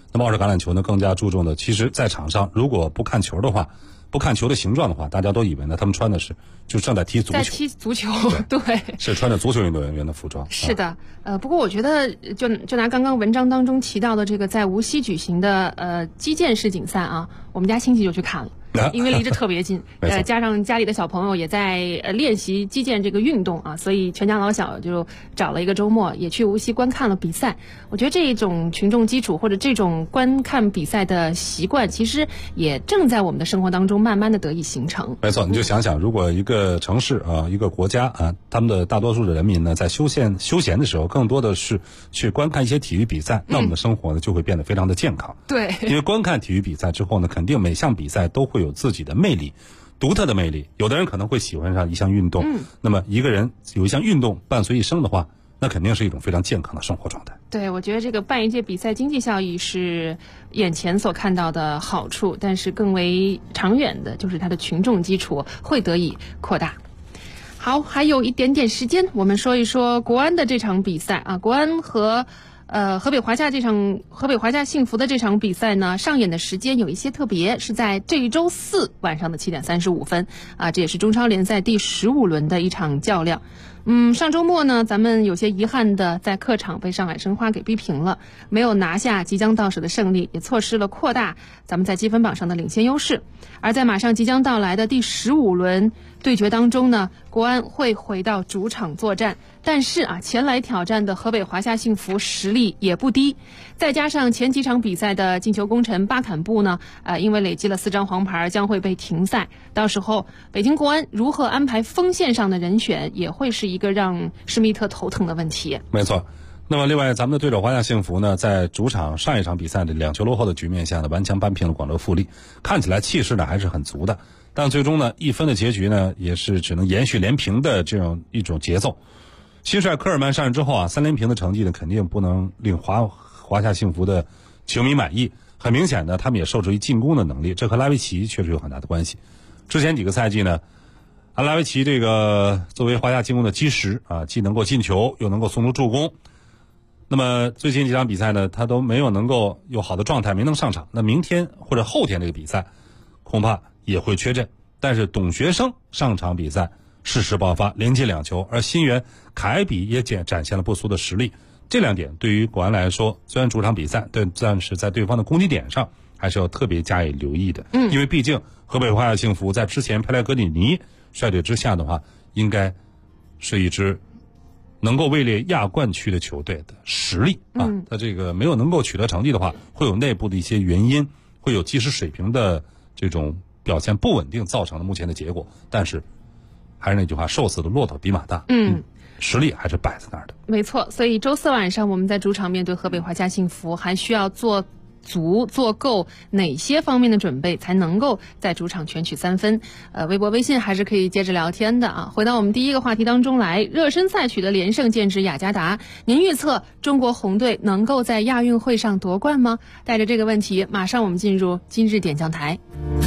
那么澳式橄榄球呢，更加注重的，其实在场上如果不看球的话，不看球的形状的话，大家都以为呢他们穿的是就正在踢足球， 在踢足球，对， 是穿着足球运动员的服装。 是的，不过我觉得就拿刚刚文章当中提到的这个在无锡举行的击剑世锦赛啊，我们家亲戚就去看了。因为离着特别近，加上家里的小朋友也在练习击剑这个运动啊，所以全家老小就找了一个周末也去无锡观看了比赛。我觉得这种群众基础或者这种观看比赛的习惯，其实也正在我们的生活当中慢慢的得以形成。 没错，你就想想，如果一个城市啊，一个国家啊，他们的大多数的人民呢，在休闲的时候，更多的是去观看一些体育比赛，那我们的生活呢就会变得非常的健康。 对， 因为观看体育比赛之后呢，肯定每项比赛都会有自己的魅力，独特的魅力。有的人可能会喜欢上一项运动，那么一个人有一项运动伴随一生的话，那肯定是一种非常健康的生活状态。 对，我觉得这个办一届比赛经济效益是眼前所看到的好处，但是更为长远的就是它的群众基础会得以扩大。好，还有一点点时间，我们说一说国安的这场比赛啊，国安和河北华夏幸福的这场比赛呢，上演的时间有一些特别，是在这一周四晚上的7点35分啊，这也是中超联赛第15轮的一场较量。上周末呢，咱们有些遗憾的在客场被上海申花给逼平了，没有拿下即将到手的胜利，也错失了扩大咱们在积分榜上的领先优势。而在马上即将到来的第15轮对决当中呢，国安会回到主场作战，但是啊，前来挑战的河北华夏幸福实力也不低，再加上前几场比赛的进球功臣巴坎布呢，因为累积了4张黄牌将会被停赛，到时候北京国安如何安排锋线上的人选，也会是一个让施密特头疼的问题。 没错。那么另外咱们的对手华夏幸福呢，在主场上一场比赛的2球落后的局面下呢，顽强扳平了广州富力，看起来气势呢还是很足的，但最终呢1分的结局呢，也是只能延续连平的这样一种节奏。新帅科尔曼上任之后啊，3连平的成绩呢，肯定不能令华夏幸福的球迷满意。很明显呢，他们也受制于进攻的能力，这和拉维奇确实有很大的关系。之前几个赛季呢，拉维奇这个作为华夏进攻的基石啊，既能够进球，又能够送出助攻。那么最近几场比赛呢，他都没有能够有好的状态，没能上场。那明天或者后天这个比赛，恐怕也会缺阵。但是董学生上场比赛适时爆发，连进2球，而新援凯比也展现了不俗的实力。这2点对于国安来说，虽然主场比赛，但是在对方的攻击点上还是要特别加以留意的。因为毕竟河北华夏幸福在之前佩莱格里尼率队之下的话，应该是一支能够位列亚冠区的球队的实力啊。他这个没有能够取得成绩的话，会有内部的一些原因，会有技术水平的这种表现不稳定造成了目前的结果。但是还是那句话，瘦死的骆驼比马大。实力还是摆在那儿的。 没错，所以周四晚上我们在主场面对河北华夏幸福，还需要做够哪些方面的准备，才能够在主场全取3分？微博微信还是可以接着聊天的啊。回到我们第一个话题当中来，热身赛取得连胜，剑指雅加达。您预测中国红队能够在亚运会上夺冠吗？带着这个问题，马上我们进入今日点将台。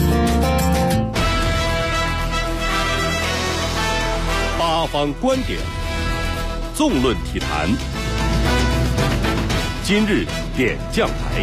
八方观点，纵论体坛。今日点将台。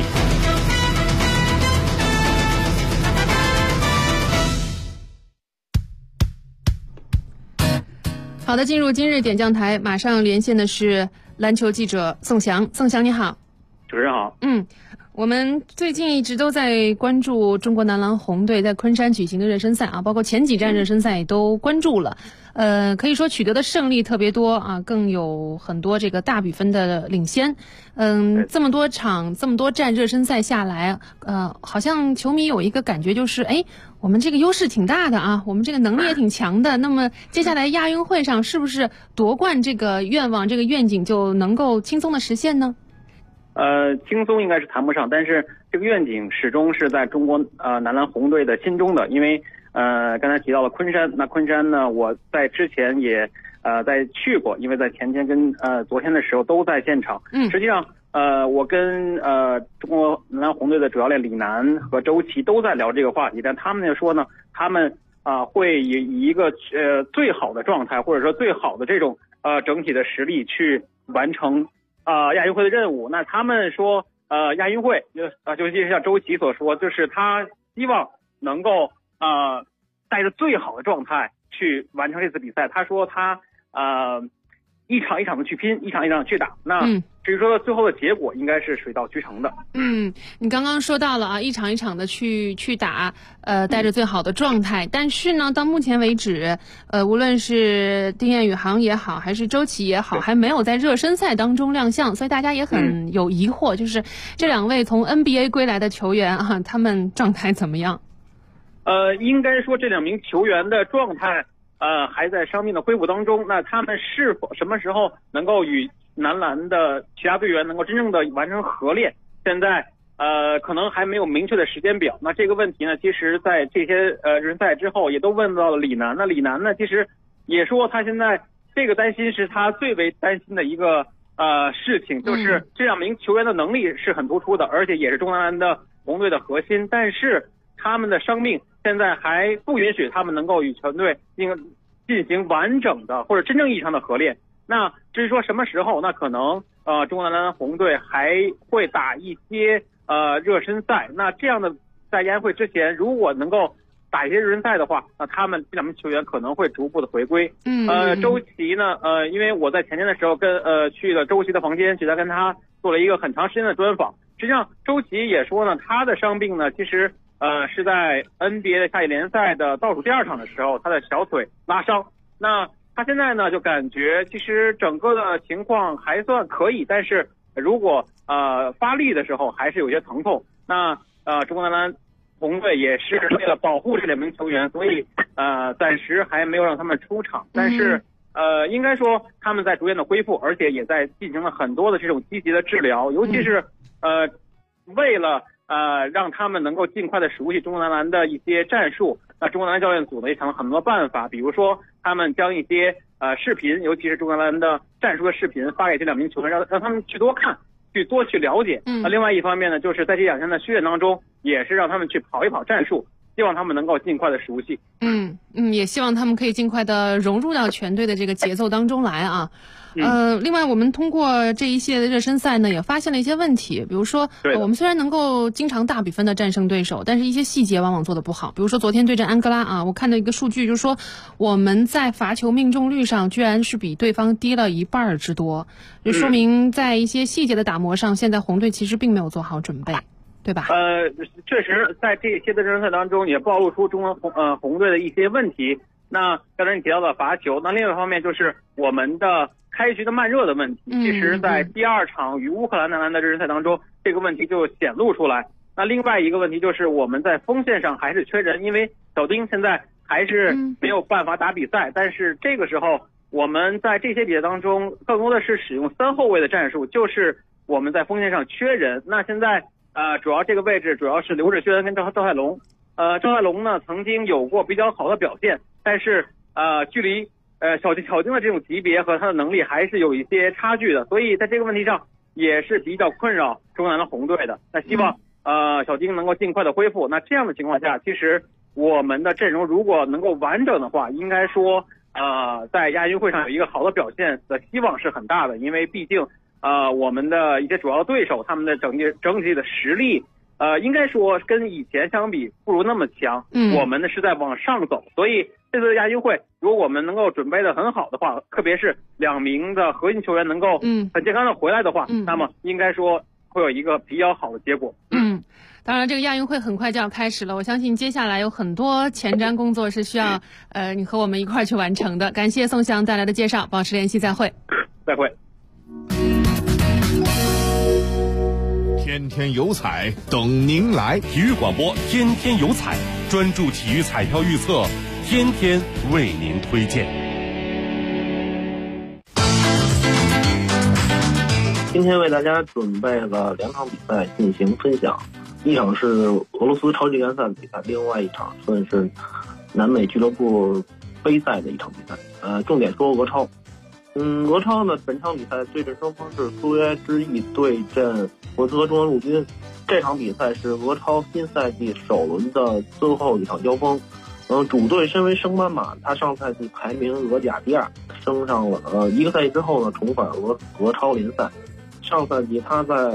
好的，进入今日点将台，马上连线的是篮球记者宋翔。宋翔你好。 主持人好。 我们最近一直都在关注中国男篮红队在昆山举行的热身赛啊，包括前几站热身赛也都关注了。可以说取得的胜利特别多啊，更有很多这个大比分的领先。这么多场这么多站热身赛下来，好像球迷有一个感觉就是，我们这个优势挺大的啊，我们这个能力也挺强的。那么接下来亚运会上是不是夺冠这个愿望这个愿景就能够轻松的实现呢？ 轻松应该是谈不上，但是这个愿景始终是在中国男篮红队的心中的。因为刚才提到了昆山，那昆山呢，我在之前也在去过，因为在前天跟昨天的时候都在现场。实际上我跟中国男篮红队的主教练李楠和周琦都在聊这个话题，但他们说呢，他们会以一个最好的状态，或者说最好的这种整体的实力去完成亚运会的任务。那他们说亚运会，就是像周琦所说，就是他希望能够带着最好的状态去完成这次比赛。他说他一场一场的去拼，一场一场的去打。那至于说最后的结果，应该是水到渠成的。 你刚刚说到了啊，一场一场的去打，带着最好的状态。但是呢，到目前为止，无论是丁彦雨航也好，还是周琦也好，还没有在热身赛当中亮相，所以大家也很有疑惑，就是这两位从 NBA 归来的球员啊，他们状态怎么样？ 应该说这两名球员的状态还在伤病的恢复当中。那他们是否什么时候能够与男篮的其他队员能够真正的完成合练，现在可能还没有明确的时间表。那这个问题呢，其实在这些热身赛之后也都问到了李楠。那李楠呢，其实也说他现在这个担心是他最为担心的一个事情，就是这两名球员的能力是很突出的，而且也是中男篮的红队的核心，但是他们的伤病现在还不允许他们能够与全队进行完整的或者真正意义上的合练。那至于说什么时候，那可能中国男篮红队还会打一些热身赛。那这样的在亚运会之前，如果能够打一些热身赛的话，那他们这两名球员可能会逐步的回归。周琦呢，因为我在前天的时候去了周琦的房间，去跟他做了一个很长时间的专访。实际上，周琦也说呢，他的伤病呢，其实是在 NBA 的夏季联赛的倒数第2场的时候，他的小腿拉伤。那他现在呢，就感觉其实整个的情况还算可以，但是如果发力的时候还是有些疼痛。那中国男篮红队也是为了保护这两名球员，所以暂时还没有让他们出场。但是应该说他们在逐渐的恢复，而且也在进行了很多的这种积极的治疗，尤其是为了让他们能够尽快的熟悉中国男篮的一些战术。那中国男篮教练组呢也想了很多办法，比如说他们将一些视频，尤其是中国男篮的战术的视频发给这两名球员，让他们去多看，多去了解。另外一方面呢，就是在这2天的训练当中，也是让他们去跑一跑战术，希望他们能够尽快的熟悉。 也希望他们可以尽快的融入到全队的这个节奏当中来啊。另外我们通过这一系列的热身赛呢，也发现了一些问题，比如说我们虽然能够经常大比分的战胜对手，但是一些细节往往做得不好。比如说昨天对阵安哥拉啊，我看到一个数据，就是说我们在罚球命中率上居然是比对方低了1半之多，就说明在一些细节的打磨上，现在红队其实并没有做好准备，对吧？ 确实在这些的热身赛当中也暴露出中国红队的一些问题。那刚才你提到的罚球，那另外一方面就是我们的开局的慢热的问题。其实在第2场与乌克兰男篮的热身赛当中，这个问题就显露出来。那另外一个问题就是我们在锋线上还是缺人，因为小丁现在还是没有办法打比赛，但是这个时候我们在这些比赛当中更多的是使用3后卫的战术，就是我们在锋线上缺人。那现在主要这个位置主要是刘志轩跟赵泰龙。赵泰龙呢曾经有过比较好的表现，但是距离小丁的这种级别和他的能力还是有一些差距的，所以在这个问题上也是比较困扰中国男篮红队的。那希望小丁能够尽快的恢复。那这样的情况下，其实我们的阵容如果能够完整的话，应该说在亚运会上有一个好的表现的希望是很大的，因为毕竟我们的一些主要对手他们的整体的实力应该说跟以前相比不如那么强，我们呢是在往上走。所以这次亚运会如果我们能够准备的很好的话，特别是2名的核心球员能够很健康的回来的话，那么应该说会有一个比较好的结果。 当然这个亚运会很快就要开始了，我相信接下来有很多前瞻工作是需要你和我们一块儿去完成的。感谢宋翔带来的介绍，保持联系，再会。 再会。 天天有彩等您来， 体育广播天天有彩，专注体育彩票预测，天天为您推荐。 今天为大家准备了2场比赛进行分享，一场是俄罗斯超级联赛的比赛，另外一场算是南美俱乐部杯赛的一场比赛。重点说俄超。俄超呢，本场比赛对阵双方是苏维埃之翼对阵俄斯和中央陆军。这场比赛是俄超新赛季首轮的最后一场交锋。主队身为升班马，他上赛季排名俄甲第2，升上了一个赛季之后呢，重返俄超联赛。上赛季他在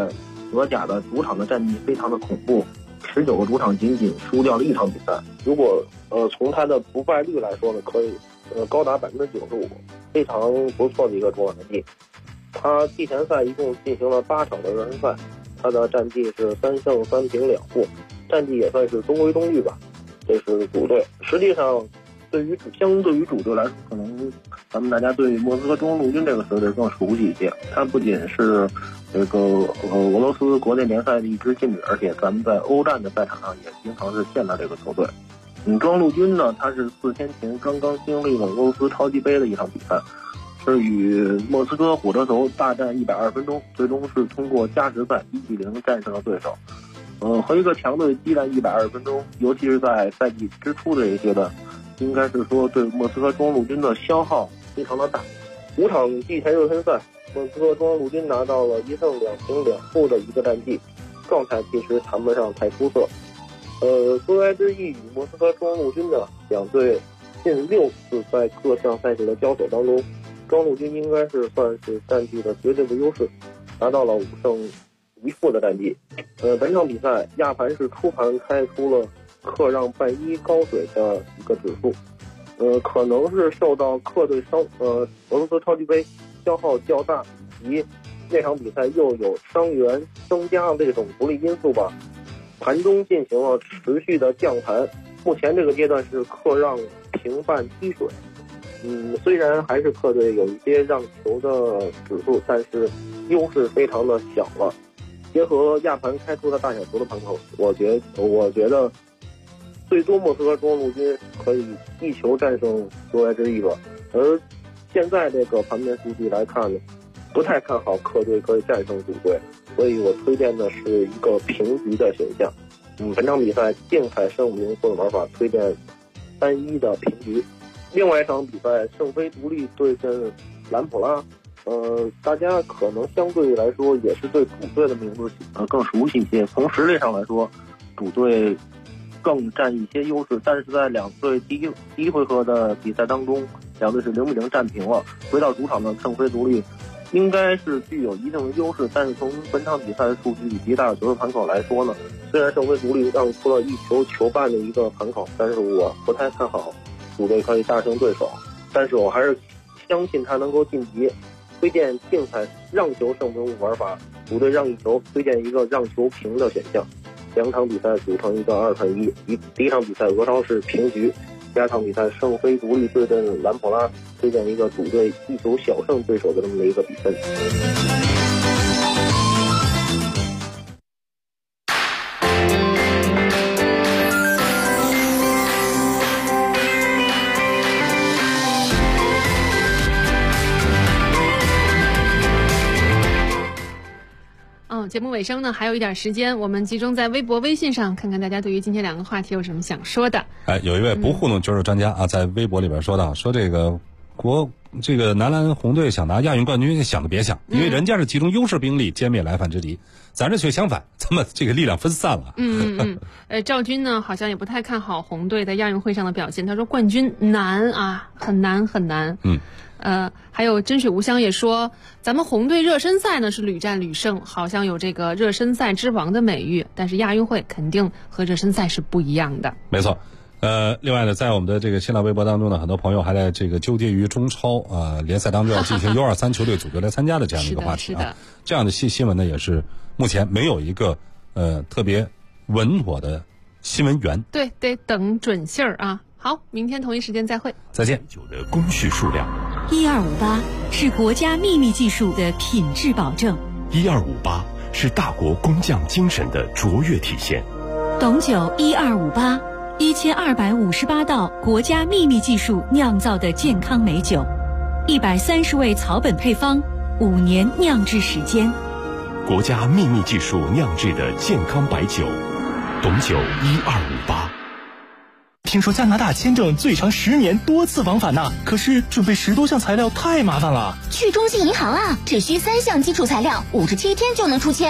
德甲的主场的战绩非常的恐怖，19个主场仅输掉了1场比赛。如果从他的不败率来说呢，可以高达95%，非常不错的一个主场战绩。他季前赛一共进行了8场的热身赛，他的战绩是3胜3平2负，战绩也算是中规中矩吧。这是主队。实际上，相对于主队来说，可能咱们大家对莫斯科中央陆军这个球队更熟悉一些。它不仅是这个俄罗斯国内联赛的一支劲旅，而且咱们在欧战的赛场上也经常是见到这个球队。中央陆军呢，它是4天前刚刚经历了俄罗斯超级杯的一场比赛，是与莫斯科火车头大战120分钟，最终是通过加时赛1-0战胜了对手。和一个强队激战120分钟，尤其是在赛季之初的这些的，应该是说对莫斯科中央陆军的消耗非常的大。5场季前热身赛，莫斯科中央陆军拿到了1胜2平2负的一个战绩，状态其实谈不上太出色。苏维埃之役与莫斯科中央陆军的两队近6次在各项赛事的交手当中，中央陆军应该是算是占据了绝对的优势，拿到了5胜1负的战绩。本场比赛亚盘是初盘开出了客让半1高水的一个指数，可能是受到客队俄罗斯超级杯消耗较大，以及那场比赛又有伤员增加这种不利因素吧，盘中进行了持续的降盘，目前这个阶段是客让平半踢水。虽然还是客队有一些让球的指数，但是优势非常的小了。结合亚盘开出的大小球的盘口，我觉得最多莫斯科中央陆军可以1球战胜苏维埃之役吧。而现在这个盘面数据来看呢，不太看好客队可以战胜主队，所以我推荐的是一个平局的选项。本场比赛竞彩胜0负的玩法推荐3-1的平局。另外一场比赛圣菲独立对阵兰普拉，大家可能相对来说也是对主队的名字更熟悉一些。从实力上来说，主队更占一些优势，但是在两队第一回合的比赛当中，两队是0-0战平了。回到主场的圣菲独立应该是具有一定的优势，但是从本场比赛的数据以及大小球的盘口来说呢，虽然圣菲独立让出了1球半的一个盘口，但是我不太看好主队可以大胜对手，但是我还是相信他能够晋级。推荐竞彩让球胜0玩法，主队让1球，推荐一个让球平的选项。两场比赛组成一个2看1，第一场比赛俄超是平局，第二场比赛圣菲独立对阵兰普拉，推荐一个主队1球小胜对手的这么一个比分。 节目尾声呢，还有一点时间，我们集中在微博、微信上，看看大家对于今天2个话题有什么想说的。 有一位不糊弄就是专家啊，在微博里边说到，说这个男篮红队想拿亚运冠军，想都别想，因为人家是集中优势兵力歼灭来犯之敌，咱这却相反，咱们这个力量分散了。 赵军呢好像也不太看好红队在亚运会上的表现，他说冠军难啊，很难很难。还有真水无香也说，咱们红队热身赛呢是屡战屡胜，好像有这个热身赛之王的美誉，但是亚运会肯定和热身赛是不一样的。 没错。另外呢，在我们的这个新浪微博当中呢，很多朋友还在这个纠结于中超联赛当中要进行U23球队组队来参加的这样的一个话题啊。这样的新闻呢，也是目前没有一个特别稳妥的新闻源。 对，得等准信儿啊。好，明天同一时间再会。 再见。 酒的工序数量 1258是国家秘密技术的品质保证 ，1258是大国工匠精神的卓越体现。 董酒1258，1258道国家秘密技术酿造的健康美酒，130味草本配方，5年酿制时间， 国家秘密技术酿制的健康白酒，董酒1258。 听说加拿大签证最长10年多次往返呢，可是准备10多项材料太麻烦了。 去中信银行啊，只需3项基础材料，57天就能出签。